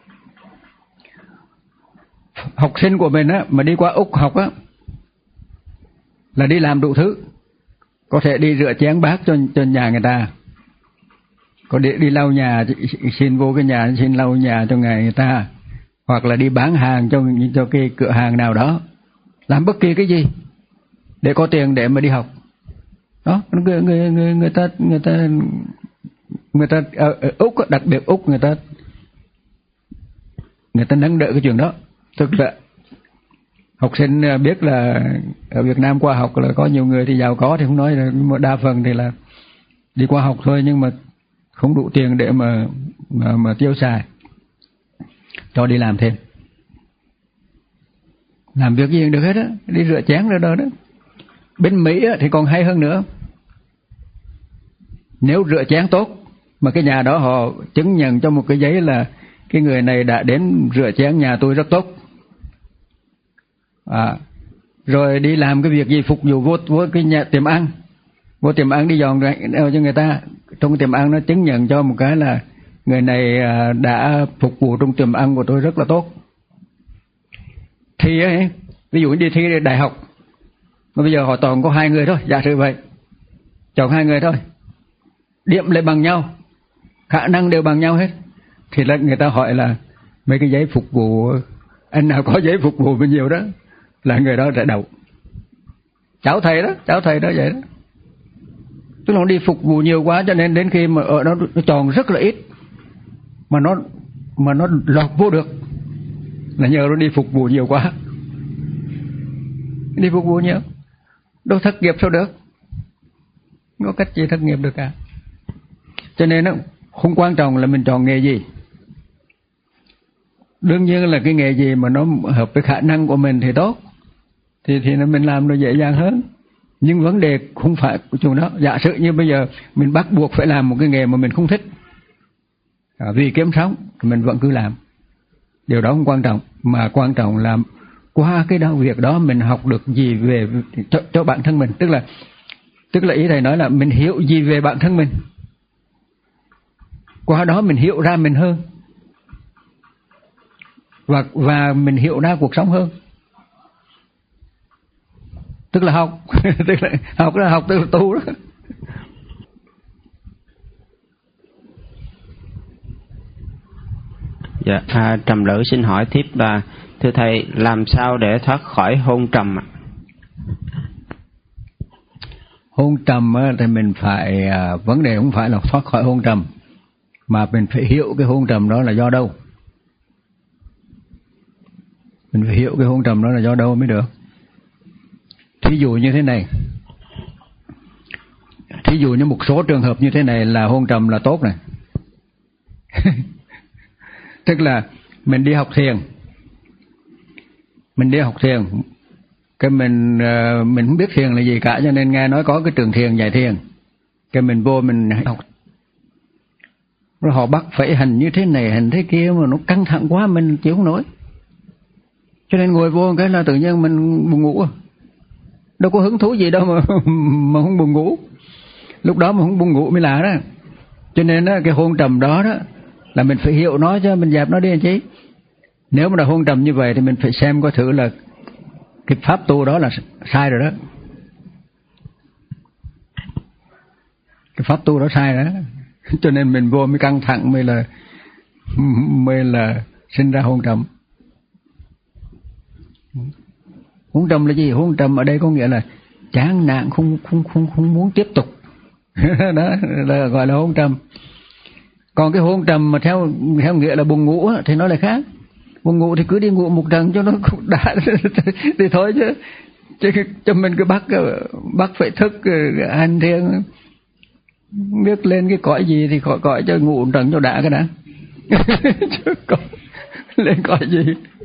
Học sinh của mình á mà đi qua Úc học á là đi làm đủ thứ, có thể đi rửa chén bát cho cho nhà người ta, có đi đi lau nhà, xin vô cái nhà xin lau nhà cho người người ta, hoặc là đi bán hàng cho cho cái cửa hàng nào đó, làm bất kỳ cái gì để có tiền để mà đi học. Đó, người người người người ta người ta người ta ở, ở Úc, đặc biệt Úc, người ta người ta nâng đỡ cái chuyện đó. Tức là học sinh biết là ở Việt Nam qua học là có nhiều người thì giàu có thì không nói, là đa phần thì là đi qua học thôi, nhưng mà không đủ tiền để mà mà, mà tiêu xài, cho đi làm thêm, làm việc gì được hết á, đi rửa chén rồi đó đó. Bên Mỹ á, thì còn hay hơn nữa. Nếu rửa chén tốt mà cái nhà đó họ chứng nhận cho một cái giấy là cái người này đã đến rửa chén nhà tôi rất tốt, à, rồi đi làm cái việc gì phục vụ vô, vô cái nhà tiệm ăn, vô tiệm ăn đi dọn cho người ta, trong tiệm ăn nó chứng nhận cho một cái là người này đã phục vụ trong tiệm ăn của tôi rất là tốt. Thì ấy, ví dụ đi thi đại học mà bây giờ họ toàn có hai người thôi, giả sử vậy, chọn hai người thôi, điểm lại bằng nhau, khả năng đều bằng nhau hết, thì là người ta hỏi là mấy cái giấy phục vụ, anh nào có giấy phục vụ bao nhiêu đó là người đó sẽ đậu. Cháu thầy đó, cháu thầy đó vậy đó. Tức là nó đi phục vụ nhiều quá cho nên đến khi mà ở đó nó tròn rất là ít mà nó mà nó lọt vô được là nhờ nó đi phục vụ nhiều quá. Đi phục vụ nhiều, đâu thất nghiệp sao được, không có cách gì thất nghiệp được cả. Cho nên nó không quan trọng là mình chọn nghề gì. Đương nhiên là cái nghề gì mà nó hợp với khả năng của mình thì tốt, thì thì mình làm nó dễ dàng hơn. Nhưng vấn đề không phải của chỗ đó. Giả sử như bây giờ mình bắt buộc phải làm một cái nghề mà mình không thích, à, vì kiếm sống thì mình vẫn cứ làm. Điều đó không quan trọng, mà quan trọng là qua cái đó việc đó mình học được gì về cho, cho bản thân mình. Tức là tức là ý thầy nói là mình hiểu gì về bản thân mình, qua đó mình hiểu ra mình hơn, và và mình hiểu ra cuộc sống hơn. Tức là học tức là học là học tức là tu đó. Dạ, à, trầm lữ xin hỏi tiếp là thưa thầy, làm sao để thoát khỏi hôn trầm ạ? Hôn trầm thì mình phải, à, vấn đề không phải là thoát khỏi hôn trầm, mà mình phải hiểu cái hôn trầm đó là do đâu. Mình phải hiểu cái hôn trầm đó là do đâu mới được. Thí dụ như thế này, thí dụ như một số trường hợp như thế này là hôn trầm là tốt này. Tức là mình đi học thiền, mình đi học thiền, cái mình mình không biết thiền là gì cả, cho nên nghe nói có cái trường thiền dạy thiền, cái mình vô mình học, rồi họ bắt phải hành như thế này hành thế kia mà nó căng thẳng quá mình chịu không nổi, cho nên ngồi vô cái là tự nhiên mình buồn ngủ. Đâu có hứng thú gì đâu mà mà không buồn ngủ, lúc đó mà không buồn ngủ mới lạ đó. Cho nên đó, cái hôn trầm đó đó là mình phải hiểu nó, cho mình dẹp nó đi anh chị. Nếu mà là hôn trầm như vậy thì mình phải xem coi thử là cái pháp tu đó là sai rồi đó. Cái pháp tu đó sai đó. Cho nên mình vô mới căng thẳng, mới là mới là sinh ra hôn trầm. Hôn trầm là gì? Hôn trầm ở đây có nghĩa là chán nản, không không không không muốn tiếp tục. Đó là gọi là hôn trầm. Còn cái hôn trầm mà theo theo nghĩa là buồn ngủ thì nó lại khác. Buồn ngủ thì cứ đi ngủ một trận cho nó đã thì thôi chứ. Chứ cho mình cứ bắt bắt phải thức hành thiền, biết lên cái cõi gì thì cõi cõi cho ngủ một trận cho đã cái đã. Chứ còn lên cõi gì.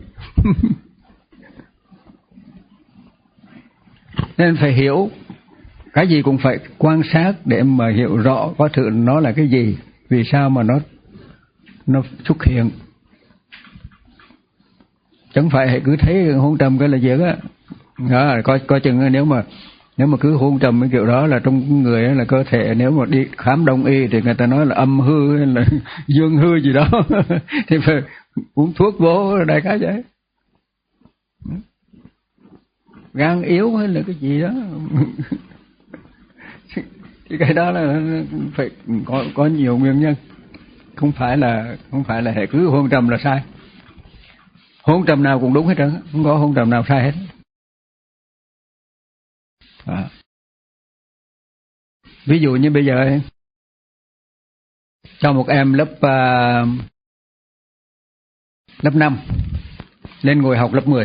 Nên phải hiểu, cái gì cũng phải quan sát để mà hiểu rõ có thử nó là cái gì, vì sao mà nó nó xuất hiện. Chẳng phải cứ thấy hôn trầm cái là việc á. Đó, coi coi chừng nếu mà nếu mà cứ hôn trầm cái kiểu đó là trong người là cơ thể, nếu mà đi khám đông y thì người ta nói là âm hư hay là dương hư gì đó thì phải uống thuốc vô đại khái vậy. Gan yếu hay là cái gì đó thì cái đó là phải có có nhiều nguyên nhân, không phải là không phải là hệ cứ hôn trầm là sai. Hôn trầm nào cũng đúng hết trơn, không có hôn trầm nào sai hết. À. Ví dụ như bây giờ cho một em lớp uh, lớp năm lên ngồi học lớp mười,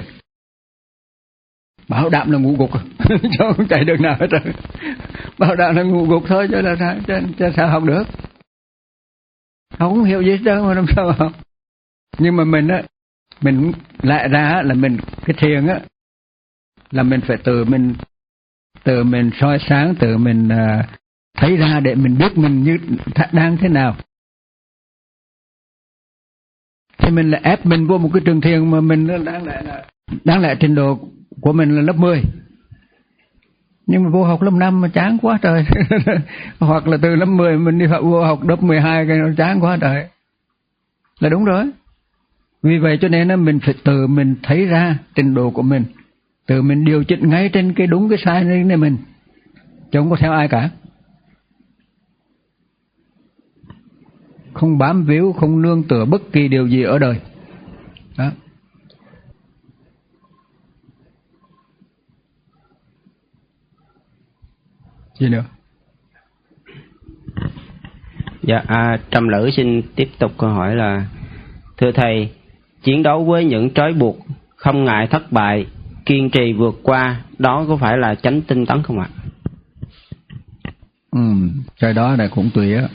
bảo đảm là ngủ gục cho không chạy được nào hết rồi. Bảo đảm là ngủ gục thôi chứ là sao, chứ, chứ sao học được. Học không hiểu gì hết trơn mà làm sao học. Nhưng mà mình á, mình lại ra là mình cái thiền á là mình phải tự mình tự mình soi sáng, tự mình uh, thấy ra để mình biết mình như đang thế nào. Thì mình lại ép mình vô một cái trường thiền mà mình đang lại là đáng lẽ trình độ của mình là lớp mười, nhưng mà vô học lớp năm mà chán quá trời. Hoặc là từ lớp mười mình đi vô học lớp mười hai cái nó chán quá trời, là đúng rồi. Vì vậy cho nên mình phải tự mình thấy ra trình độ của mình, tự mình điều chỉnh ngay trên cái đúng cái sai này mình, chứ không có theo ai cả. Không bám víu, không nương tựa bất kỳ điều gì ở đời. Đó. Gì nữa? Dạ, à, Trầm Lữ xin tiếp tục câu hỏi là: thưa thầy, chiến đấu với những trói buộc, không ngại thất bại, kiên trì vượt qua, đó có phải là chánh tinh tấn không ạ? Ừ, cái đó là cũng tùy á.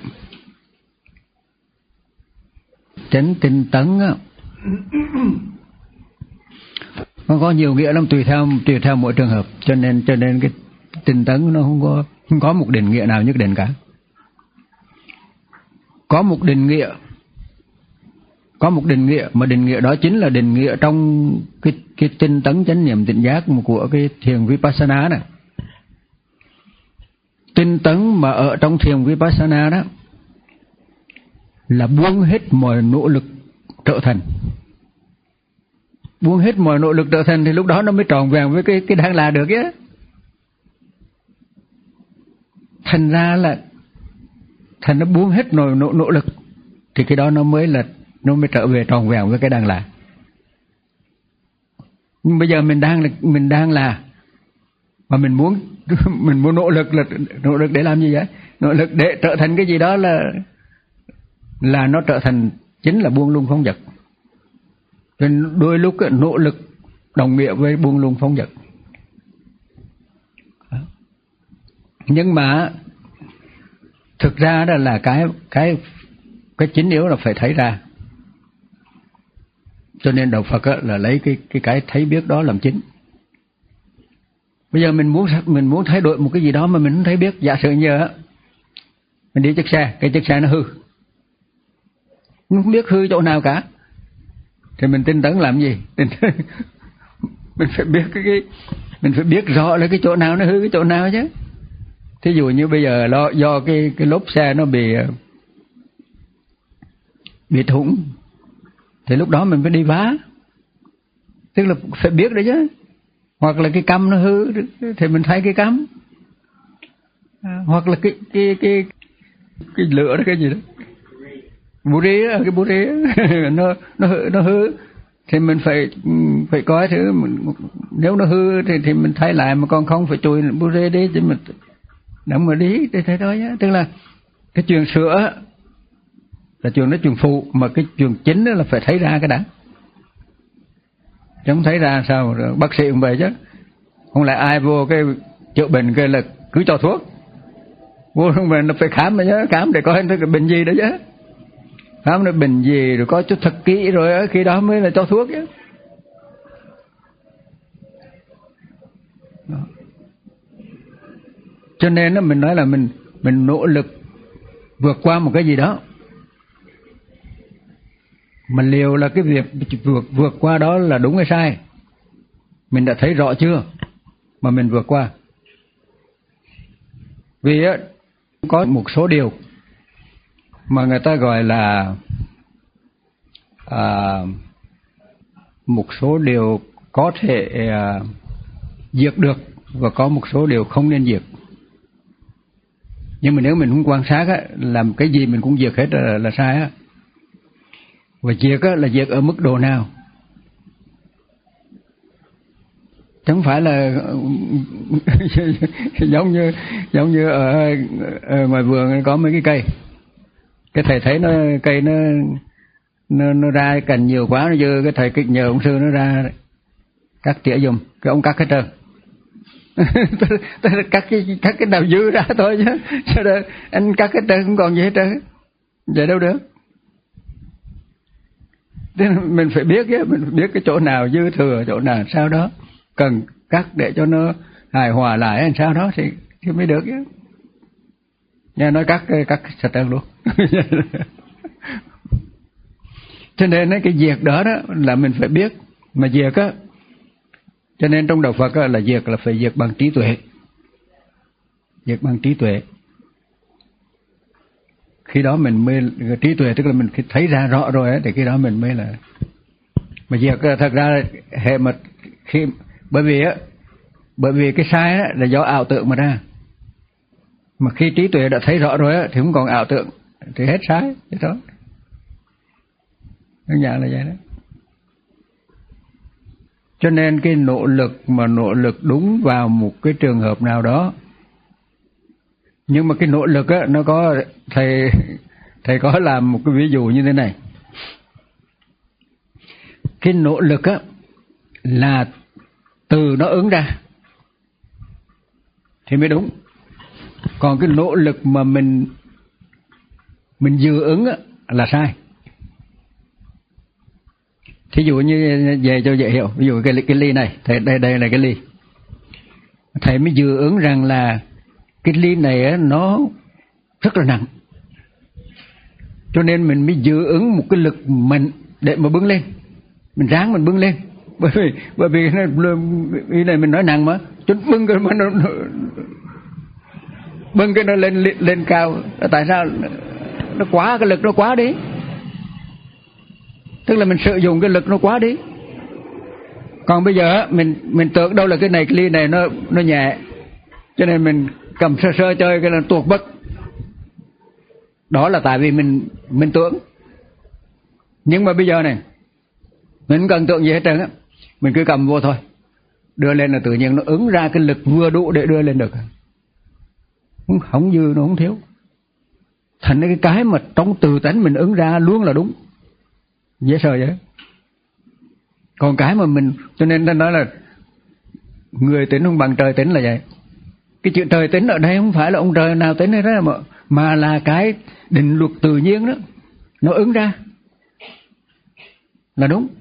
Chánh tinh tấn á, nó có nhiều nghĩa lắm, tùy theo tùy theo mỗi trường hợp, cho nên cho nên cái tinh tấn nó không có không có một định nghĩa nào nhất định cả. Có một định nghĩa, có một định nghĩa mà định nghĩa đó chính là định nghĩa trong cái cái tinh tấn chánh niệm tỉnh giác của cái thiền Vipassana này. Tinh tấn mà ở trong thiền Vipassana đó là buông hết mọi nỗ lực trợ thành. Buông hết mọi nỗ lực trợ thành thì lúc đó nó mới tròn vẹn với cái cái đang là được á. Thành ra là thành nó buông hết nỗ, nỗ, nỗ lực thì cái đó nó mới là nó mới trở về tròn vẹn với cái đang là. Nhưng bây giờ mình đang là mình đang là mà mình muốn mình muốn nỗ lực là nỗ lực để làm gì vậy? Nỗ lực để trở thành cái gì đó là là nó trở thành chính là buông lung phóng dật. Nên đôi lúc ấy, nỗ lực đồng nghĩa với buông lung phóng dật. Nhưng mà thực ra đó là cái cái cái chính yếu là phải thấy ra. Cho nên đạo Phật là lấy cái cái cái thấy biết đó làm chính. Bây giờ mình muốn mình muốn thay đổi một cái gì đó mà mình không thấy biết, giả sử như á mình đi chiếc xe, cái chiếc xe nó hư, mình không biết hư chỗ nào cả, thì mình tinh tấn làm gì? Mình phải biết cái, cái mình phải biết rõ là cái chỗ nào nó hư, cái chỗ nào chứ. Thí dụ như bây giờ lo do cái cái lốp xe nó bị bị thủng, thì lúc đó mình phải đi vá, tức là phải biết đấy chứ. Hoặc là cái căm nó hư thì mình thay cái căm. À, hoặc là cái cái cái cái lửa đó, cái gì đó, bù ri đó, cái bù ri nó nó hư, nó hư thì mình phải phải coi thứ mình, nếu nó hư thì thì mình thay lại, mà còn không phải chùi bù ri đi thì mình đóng mà đi để thế thôi nhá. Tức là cái chuyện sửa là chuyện nó chuyện phụ, mà cái chuyện chính đó là phải thấy ra cái đã, chứ không thấy ra sao. Bác sĩ cũng vậy chứ, không lại ai vô cái chữa bệnh cái là cứ cho thuốc, vô trong mình nó phải khám mà nhớ, khám để coi cái bệnh gì đó chứ, khám nó bệnh gì rồi có chút thật kỹ rồi khi đó mới là cho thuốc chứ. Đó. Cho nên đó, mình nói là mình mình nỗ lực vượt qua một cái gì đó, mà liệu là cái việc vượt vượt qua đó là đúng hay sai, mình đã thấy rõ chưa mà mình vượt qua. Vì á, có một số điều mà người ta gọi là à, một số điều có thể à, diệt được, và có một số điều không nên diệt. Nhưng mà nếu mình không quan sát á, làm cái gì mình cũng diệt hết là, là sai á. Và diệt á, là diệt ở mức độ nào, chứ không phải là giống như giống như ở, ở ngoài vườn có mấy cái cây, cái thầy thấy nó cây nó nó, nó ra cành nhiều quá, nó dơ, cái thầy kịch nhờ ông sư nó ra cắt tỉa giùm, cái ông cắt hết trơn. cắt cái cắt cái nào dư ra thôi chứ, sao đó, anh cắt hết trơn không còn gì hết trơn, vậy đâu được. Mình phải biết chứ, mình phải biết cái chỗ nào dư thừa, chỗ nào sao đó cần cắt để cho nó hài hòa lại làm sao đó thì thì mới được chứ. Nghe nói cắt cắt sạch trơn luôn. Cho nên cái việc đó đó là mình phải biết, mà việc á, cho nên trong đạo Phật á, là việc là phải việc bằng trí tuệ, việc bằng trí tuệ. Khi đó mình mới trí tuệ, tức là mình thấy ra rõ rồi ấy, thì khi đó mình mới là. Mà việc thật ra hệ mà khi bởi vì á, bởi vì cái sai á, là do ảo tưởng mà ra. Mà khi trí tuệ đã thấy rõ rồi á, thì không còn ảo tưởng, thì hết sai thế đó. Đơn giản là vậy đó. Cho nên cái nỗ lực mà nỗ lực đúng vào một cái trường hợp nào đó, nhưng mà cái nỗ lực á, nó có thầy thầy có làm một cái ví dụ như thế này. Cái nỗ lực á là từ nó ứng ra thì mới đúng. Còn cái nỗ lực mà mình mình dự ứng á, là sai. Thí dụ như về cho dễ hiểu, ví dụ cái cái ly này, thầy đây đây là cái ly. Thầy mới dự ứng rằng là cái ly này á, nó rất là nặng, cho nên mình mới dự ứng một cái lực mạnh để mà bưng lên, mình ráng mình bưng lên, bởi vì bởi vì cái này mình nói nặng mà, chút bưng cái mà nó, nó bưng cái nó lên lên, lên cao, tại sao nó quá, cái lực nó quá đi, tức là mình sử dụng cái lực nó quá đi. Còn bây giờ mình mình tưởng đâu là cái này cái ly này nó nó nhẹ, cho nên mình cầm sơ sơ chơi cái là tuột bất. Đó là tại vì mình mình tưởng. Nhưng mà bây giờ này, mình không cần tưởng gì hết trơn á, mình cứ cầm vô thôi, đưa lên là tự nhiên nó ứng ra cái lực vừa đủ để đưa lên được, không không dư nó không thiếu. Thành cái cái mà trong từ tánh mình ứng ra luôn là đúng, dễ sợ vậy. Còn cái mà mình, cho nên ta nói là người tính không bằng trời tính là vậy. Cái chuyện trời tính ở đây không phải là ông trời nào tính hay đó, mà, mà là cái định luật tự nhiên đó, nó ứng ra là đúng.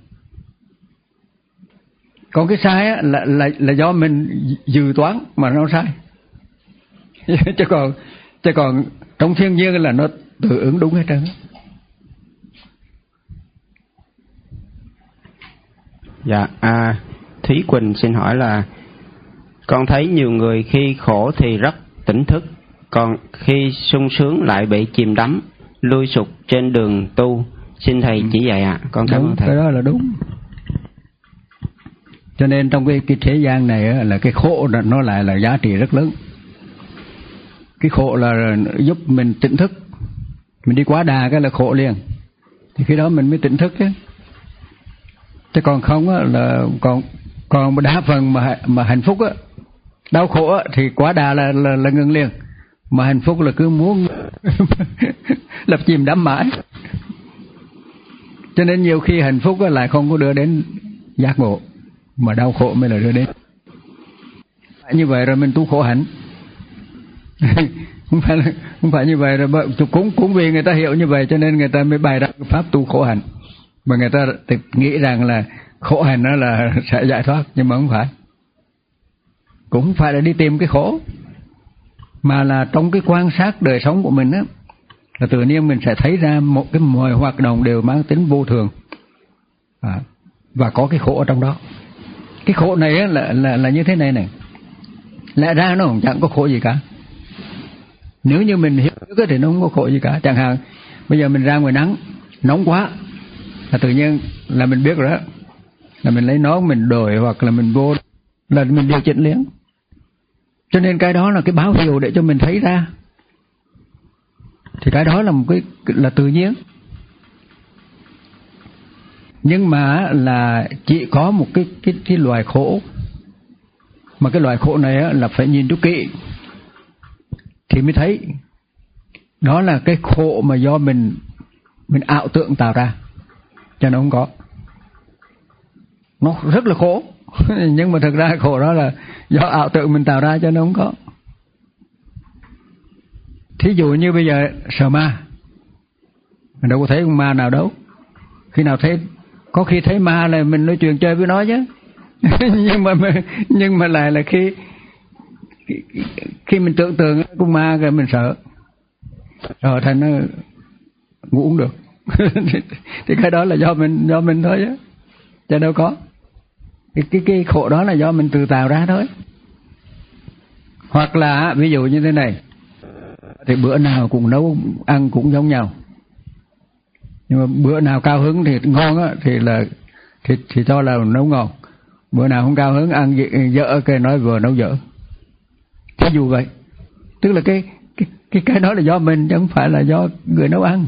Còn cái sai á, là, là, là do mình dự toán mà nó sai. chứ còn chứ còn trong thiên nhiên là nó tự ứng đúng hết trơn. Dạ, à, Thúy Quỳnh xin hỏi là con thấy nhiều người khi khổ thì rất tỉnh thức, còn khi sung sướng lại bị chìm đắm, lui sụt trên đường tu. Xin thầy chỉ dạy ạ. À. Con cảm ơn thầy. Cái đó là đúng. Cho nên trong cái, cái thế gian này á, là cái khổ nó lại là giá trị rất lớn. Cái khổ là giúp mình tỉnh thức. Mình đi quá đà cái là khổ liền, thì khi đó mình mới tỉnh thức chứ. Chứ còn không á, là còn còn đa phần mà mà hạnh phúc á, đau khổ á, thì quá đà là là, là ngừng liền. Mà hạnh phúc là cứ muốn lập chìm đắm mãi. Cho nên nhiều khi hạnh phúc á, lại không có đưa đến giác ngộ, mà đau khổ mới là đưa đến. Như vậy rồi mình tu khổ hạnh. không phải là, không phải như vậy rồi, cũng cũng vì người ta hiểu như vậy cho nên người ta mới bày ra pháp tu khổ hạnh. Mà người ta nghĩ rằng là khổ hạnh đó là sẽ giải thoát, nhưng mà không phải. Cũng không phải là đi tìm cái khổ, mà là trong cái quan sát đời sống của mình á, là tự nhiên mình sẽ thấy ra một cái mọi hoạt động đều mang tính vô thường, à, và có cái khổ ở trong đó. Cái khổ này á, là, là, là như thế này này, lẽ ra nó chẳng có khổ gì cả. Nếu như mình hiểu cái thì nó không có khổ gì cả. Chẳng hạn bây giờ mình ra ngoài nắng nóng quá, là tự nhiên là mình biết rồi đó, là mình lấy nón mình đổi hoặc là mình vô là mình điều chỉnh liền. Cho nên cái đó là cái báo hiệu để cho mình thấy ra. Thì cái đó là một cái là tự nhiên. Nhưng mà là chỉ có một cái cái cái loài khổ, mà cái loài khổ này là phải nhìn cho kỹ thì mới thấy. Đó là cái khổ mà do mình mình ảo tưởng tạo ra, cho nó không có. Nó rất là khổ, nhưng mà thực ra khổ đó là do ảo tưởng mình tạo ra, cho nó không có. Thí dụ như bây giờ sợ ma, mình đâu có thấy con ma nào đâu. Khi nào thấy, có khi thấy ma là mình nói chuyện chơi với nó chứ. nhưng mà nhưng mà lại là khi khi mình tưởng tượng con ma rồi mình sợ, rồi thành nó ngủ không được. Thì cái đó là do mình do mình thôi chứ, chứ đâu có. Cái, cái cái khổ đó là do mình tự tạo ra thôi. Hoặc là ví dụ như thế này, thì bữa nào cũng nấu ăn cũng giống nhau, nhưng mà bữa nào cao hứng thì ngon á, thì là thì thì cho là nấu ngon. Bữa nào không cao hứng ăn dở cái nói vừa nấu dở. Thí dụ vậy, tức là cái cái cái cái đó là do mình chứ không phải là do người nấu ăn.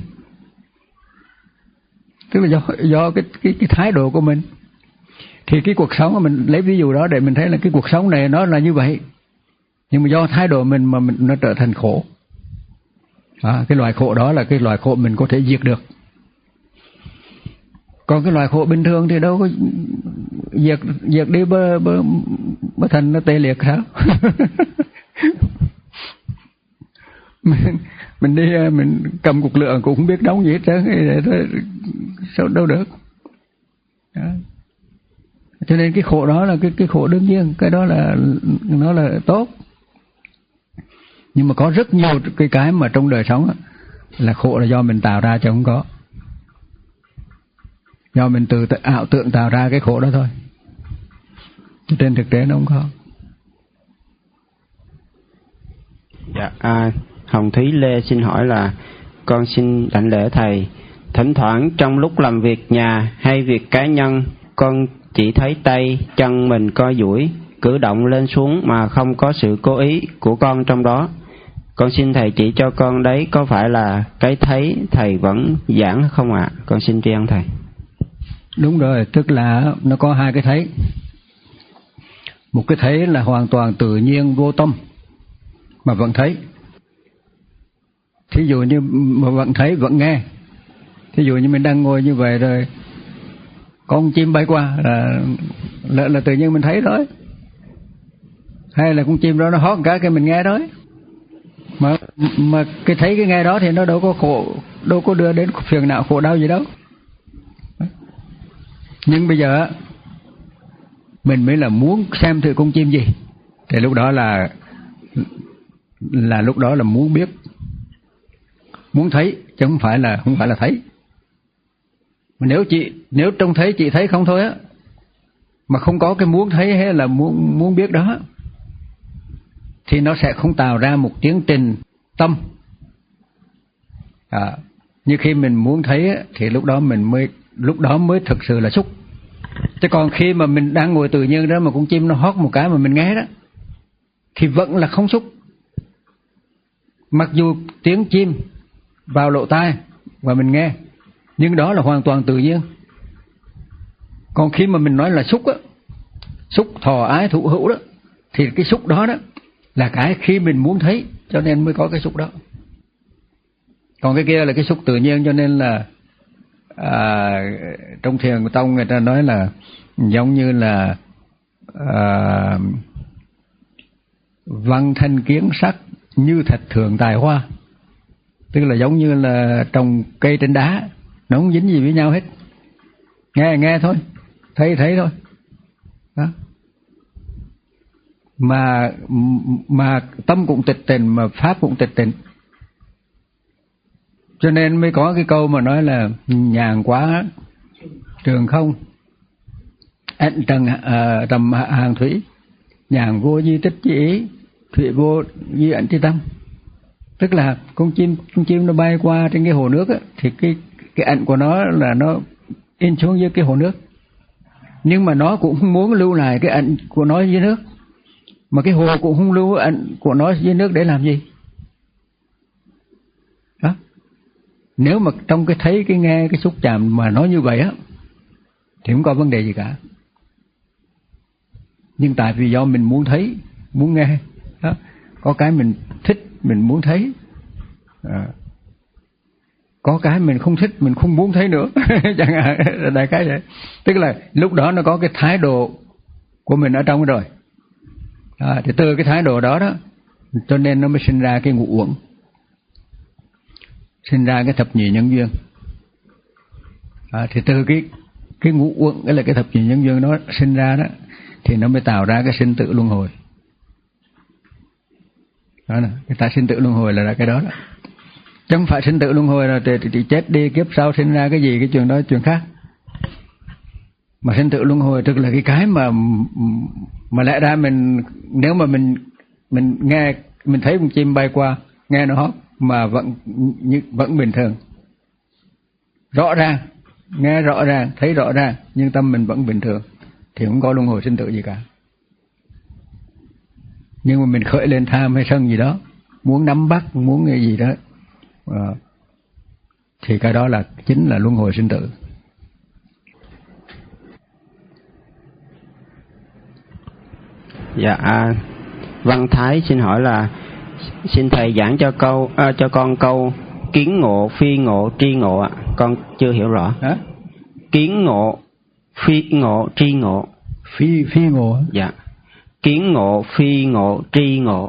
Tức là do do cái cái cái thái độ của mình. Thì cái cuộc sống mà mình lấy ví dụ đó để mình thấy là cái cuộc sống này nó là như vậy, nhưng mà do thái độ mình mà mình nó trở thành khổ. À, cái loài khổ đó là cái loài khổ mình có thể diệt được. Còn cái loài khổ bình thường thì đâu có diệt diệt đi bơ bơ bơ thành nó tê liệt sao? mình mình đi mình cầm cục lửa cũng không biết đóng gì hết trơn, sao đâu được. Đó. Cho nên cái khổ đó là cái cái khổ đương nhiên, cái đó là nó là tốt. Nhưng mà có rất nhiều cái cái mà trong đời sống á, là khổ là do mình tạo ra chứ không có. Do mình từ ảo tưởng tạo ra cái khổ đó thôi. Trên thực tế nó không có. Dạ, à, Hồng Thúy Lê xin hỏi là con xin đảnh lễ thầy. Thỉnh thoảng trong lúc làm việc nhà hay việc cá nhân, con chỉ thấy tay chân mình co duỗi, cử động lên xuống mà không có sự cố ý của con trong đó. Con xin thầy chỉ cho con đấy có phải là cái thấy thầy vẫn giảng không ạ? À? Con xin tri ân thầy. Đúng rồi, tức là nó có hai cái thấy. Một cái thấy là hoàn toàn tự nhiên vô tâm mà vẫn thấy. Thí dụ như mà vẫn thấy vẫn nghe. Thí dụ như mình đang ngồi như vậy rồi có con chim bay qua là, là, là tự nhiên mình thấy rồi. Hay là con chim đó nó hót một cái cái mình nghe rồi. Mà mà cái thấy cái nghe đó thì nó đâu có khổ, đâu có đưa đến phiền não khổ đau gì đâu. Nhưng bây giờ mình mới là muốn xem thử con chim gì, thì lúc đó là là lúc đó là muốn biết, muốn thấy chứ không phải là không phải là thấy. Mà nếu chị nếu trông thấy chị thấy không thôi á, mà không có cái muốn thấy hay là muốn muốn biết đó, thì nó sẽ không tạo ra một tiến trình tâm. À, như khi mình muốn thấy á, thì lúc đó mình mới lúc đó mới thực sự là xúc. Chứ còn khi mà mình đang ngồi tự nhiên đó mà con chim nó hót một cái mà mình nghe đó thì vẫn là không xúc. Mặc dù tiếng chim vào lỗ tai và mình nghe, nhưng đó là hoàn toàn tự nhiên. Còn khi mà mình nói là xúc á, xúc thọ ái thụ hữu đó, thì cái xúc đó đó là cái khi mình muốn thấy, cho nên mới có cái xúc đó. Còn cái kia là cái xúc tự nhiên, cho nên là à, trong thiền của tông người ta nói là giống như là à, văn thanh kiến sắc như thạch thường tài hoa. Tức là giống như là trồng cây trên đá, nó không dính gì với nhau hết. Nghe nghe thôi, thấy thấy thôi. Đó. Mà mà tâm cũng tịch tịnh, mà pháp cũng tịch tịnh. Cho nên mới có cái câu mà nói là nhàn quá trường không, ẩn trần uh, trầm hàng thủy, nhàn vô di tích chi ý, thủy vô di ẩn chi tâm. Tức là con chim con chim nó bay qua trên cái hồ nước á, thì cái cái ẩn của nó là nó in xuống dưới cái hồ nước, nhưng mà nó cũng không muốn lưu lại cái ẩn của nó dưới nước, mà cái hồ cũng không lưu ẩn của nó dưới nước để làm gì. Đó. Nếu mà trong cái thấy, cái nghe, cái xúc chạm mà nói như vậy á thì không có vấn đề gì cả. Nhưng tại vì do mình muốn thấy, muốn nghe đó, có cái mình thích, mình muốn thấy à. Có cái mình không thích, mình không muốn thấy nữa chẳng hạn, đại cái vậy. Tức là lúc đó nó có cái thái độ của mình ở trong rồi à, thì từ cái thái độ đó đó cho nên nó mới sinh ra cái ngũ uẩn, sinh ra cái thập nhị nhân duyên à, thì từ cái cái ngũ uẩn, cái là cái thập nhị nhân duyên nó sinh ra đó, thì nó mới tạo ra cái sinh tử luân hồi. Đó là cái tại sinh tử luân hồi là cái đó đó. Chứ không phải sinh tử luân hồi là thì, thì, thì chết đi kiếp sau sinh ra cái gì, cái chuyện đó chuyện khác. Mà sinh tử luân hồi tức là cái cái mà mà lẽ ra mình, nếu mà mình mình nghe, mình thấy con chim bay qua, nghe nó hót mà vẫn như, vẫn bình thường, rõ ràng, nghe rõ ràng, thấy rõ ràng, nhưng tâm mình vẫn bình thường, thì không có luân hồi sinh tử gì cả. Nhưng mà mình khởi lên tham hay sân gì đó, muốn nắm bắt, muốn cái gì đó à, thì cái đó là chính là luân hồi sinh tử. Dạ, à, Văn Thái xin hỏi là xin thầy giảng cho câu à, cho con câu kiến ngộ, phi ngộ, tri ngộ ạ. À. Con chưa hiểu rõ. Hả? Kiến ngộ, phi ngộ, tri ngộ. Phi phi ngộ. Dạ. Kiến ngộ, phi ngộ, tri ngộ.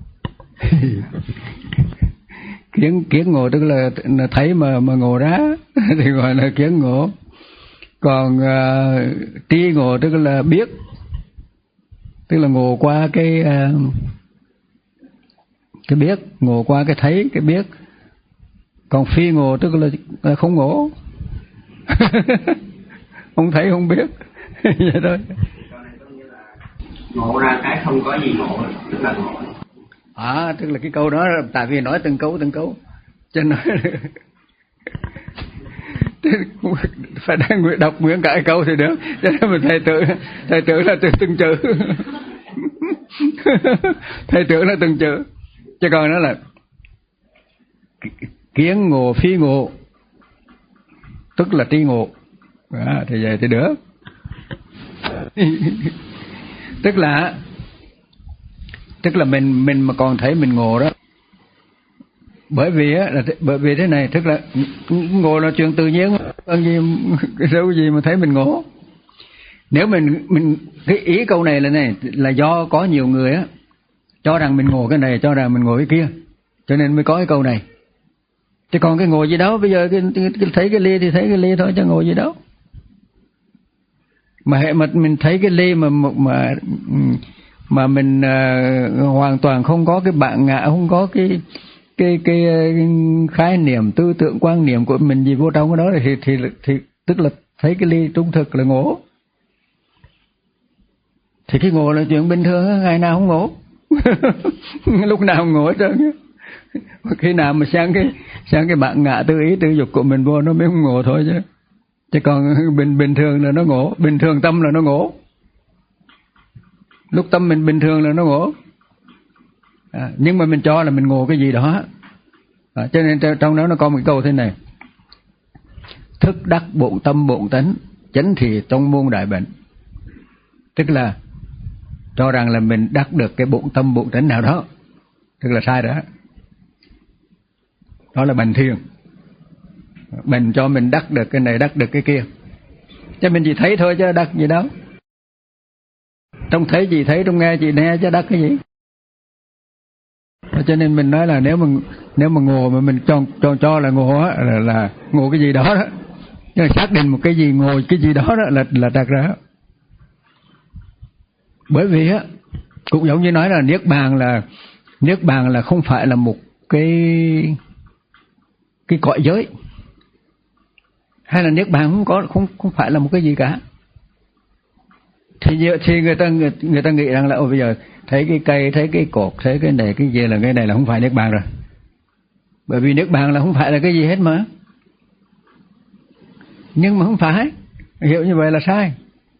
kiến kiến ngộ tức là, là thấy mà mà ngộ ra thì gọi là kiến ngộ. Còn uh, tri ngộ tức là biết, tức là ngộ qua cái uh, cái biết, ngộ qua cái thấy, cái biết. Còn phi ngộ tức là, là không ngộ. Không thấy không biết. Vậy thôi. Ngộ ra cái không có gì ngộ, tức là ngộ. À, tức là cái câu đó tại vì nói từng câu từng câu cho nên phải đang đọc nguyên cả câu thì được, cho nên mình thầy tưởng thầy tưởng là từng từng chữ. Thầy tưởng là từng chữ, chứ còn nó là kiến ngộ, phi ngộ tức là tri ngộ à, thì vậy thì được. Tức là tức là mình mình mà còn thấy mình ngộ đó, bởi vì á là bởi vì thế này, tức là ngộ là chuyện tự nhiên, còn gì đâu gì mà thấy mình ngộ. Nếu mình mình cái ý câu này là này là do có nhiều người á cho rằng mình ngộ cái này, cho rằng mình ngộ cái kia, cho nên mới có cái câu này. Chứ còn cái ngộ gì đâu, bây giờ cái, cái, cái thấy cái ly thì thấy cái ly thôi, chứ ngộ gì đâu. Mà hệ mà mình thấy cái ly mà mà mà mình uh, hoàn toàn không có cái bản ngã, không có cái cái cái khái niệm, tư tưởng, quan niệm của mình gì vô trong cái đó thì thì thì tức là thấy cái ly trung thực là ngộ. Thì cái ngộ là chuyện bình thường, ngày nào không ngộ. Lúc nào không ngộ hết trơn. Khi nào mà sang cái sang cái bản ngã tư ý tư dục của mình vô nó mới không ngộ thôi chứ. Chứ còn bình bình thường là nó ngộ, bình thường tâm là nó ngộ. Lúc tâm mình bình thường là nó ngộ. À, nhưng mà mình cho là mình ngộ cái gì đó. À, cho nên trong đó nó có một câu thế này: thức đắc bổn tâm bổn tánh, chánh thì tông môn đại bệnh. Tức là cho rằng là mình đắc được cái bổn tâm bổn tánh nào đó, tức là sai đó. Đó là bành thiền. Mình cho mình đắc được cái này, đắc được cái kia. Chứ mình chỉ thấy thôi chứ đắc gì đâu. Trong thấy gì thấy, trong nghe gì nghe chứ đắc cái gì. Cho nên mình nói là nếu mà nếu mà ngộ mà mình cho cho cho là ngộ á, là, là ngộ cái gì đó đó. Nhưng mà xác định một cái gì ngộ cái gì đó đó là là đạt ra. Bởi vì á cũng giống như nói là niết bàn là niết bàn là không phải là một cái cái cõi giới, hay là niết bàn không có không không phải là một cái gì cả. Thì thì người ta người, người ta nghĩ rằng là ồ bây giờ thấy cái cây, thấy cái cột, thấy cái này cái gì là cái này là không phải niết bàn rồi. Bởi vì niết bàn là không phải là cái gì hết mà. Nhưng mà không phải, hiểu như vậy là sai.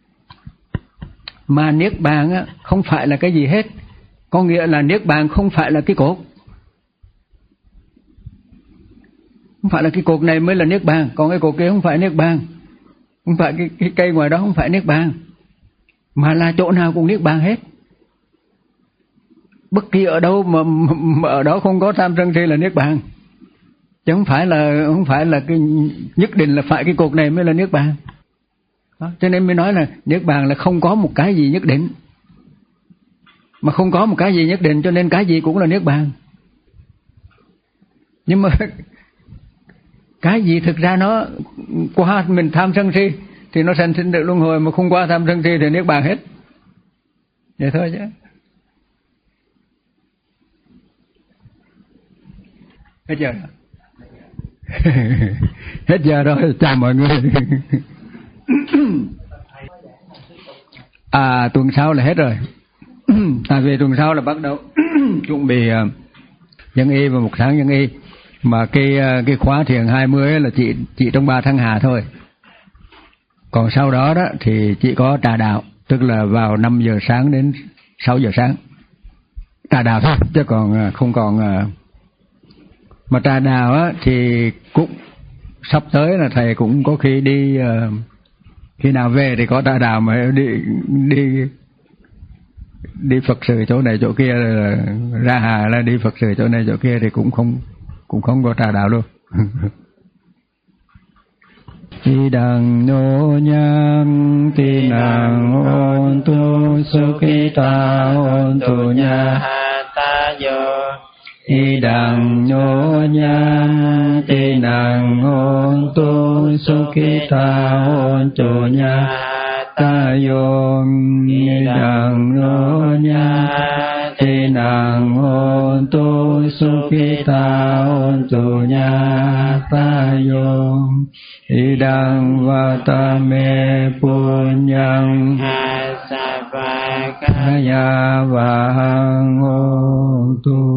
Mà niết bàn á không phải là cái gì hết, có nghĩa là niết bàn không phải là cái cột. Không phải là cái cột này mới là niết bàn, còn cái cột kia không phải niết bàn. Không phải cái, cái cây ngoài đó không phải niết bàn, mà là chỗ nào cũng niết bàn hết. Bất kỳ ở đâu mà, mà ở đó không có tham sân si là niết bàn. Chứ không phải là không phải là cái nhất định là phải cái cột này mới là niết bàn. Đó, cho nên mới nói là niết bàn là không có một cái gì nhất định. Mà không có một cái gì nhất định cho nên cái gì cũng là niết bàn. Nhưng mà cái gì thực ra nó qua mình tham sân si thì nó sanh sinh được luân hồi, mà không qua tham sân si thì niết bàn hết. Vậy thôi chứ. Hết giờ. Hết giờ rồi, chào mọi người. À tuần sau là hết rồi. Tại vì tuần sau là bắt đầu chuẩn bị uh, dân y và một tháng dân y. Mà cái cái khóa thiền hai mươi là chỉ chỉ trong ba tháng hà thôi. Còn sau đó đó thì chỉ có trà đạo, tức là vào năm giờ sáng đến sáu giờ sáng. Trà đạo thôi, chứ còn không còn. Mà trà đạo á thì cũng sắp tới là thầy cũng có khi đi, khi nào về thì có trà đạo mà đi đi đi Phật sự chỗ này chỗ kia, ra hà là đi Phật sự chỗ này chỗ kia thì cũng không cũng không có trà đạo luôn. Ti đằng nô nhang ti nàng ôn tu sukita ôn tu nha ta yo. Ti đằng nô nhang ti nàng ôn tu sukita ôn tu nha ta yo. Ti đằng nô nhang ti nàng ôn tu sukita ôn tu nha ta yo. Idang vatame punyang asavakaya vahang tu.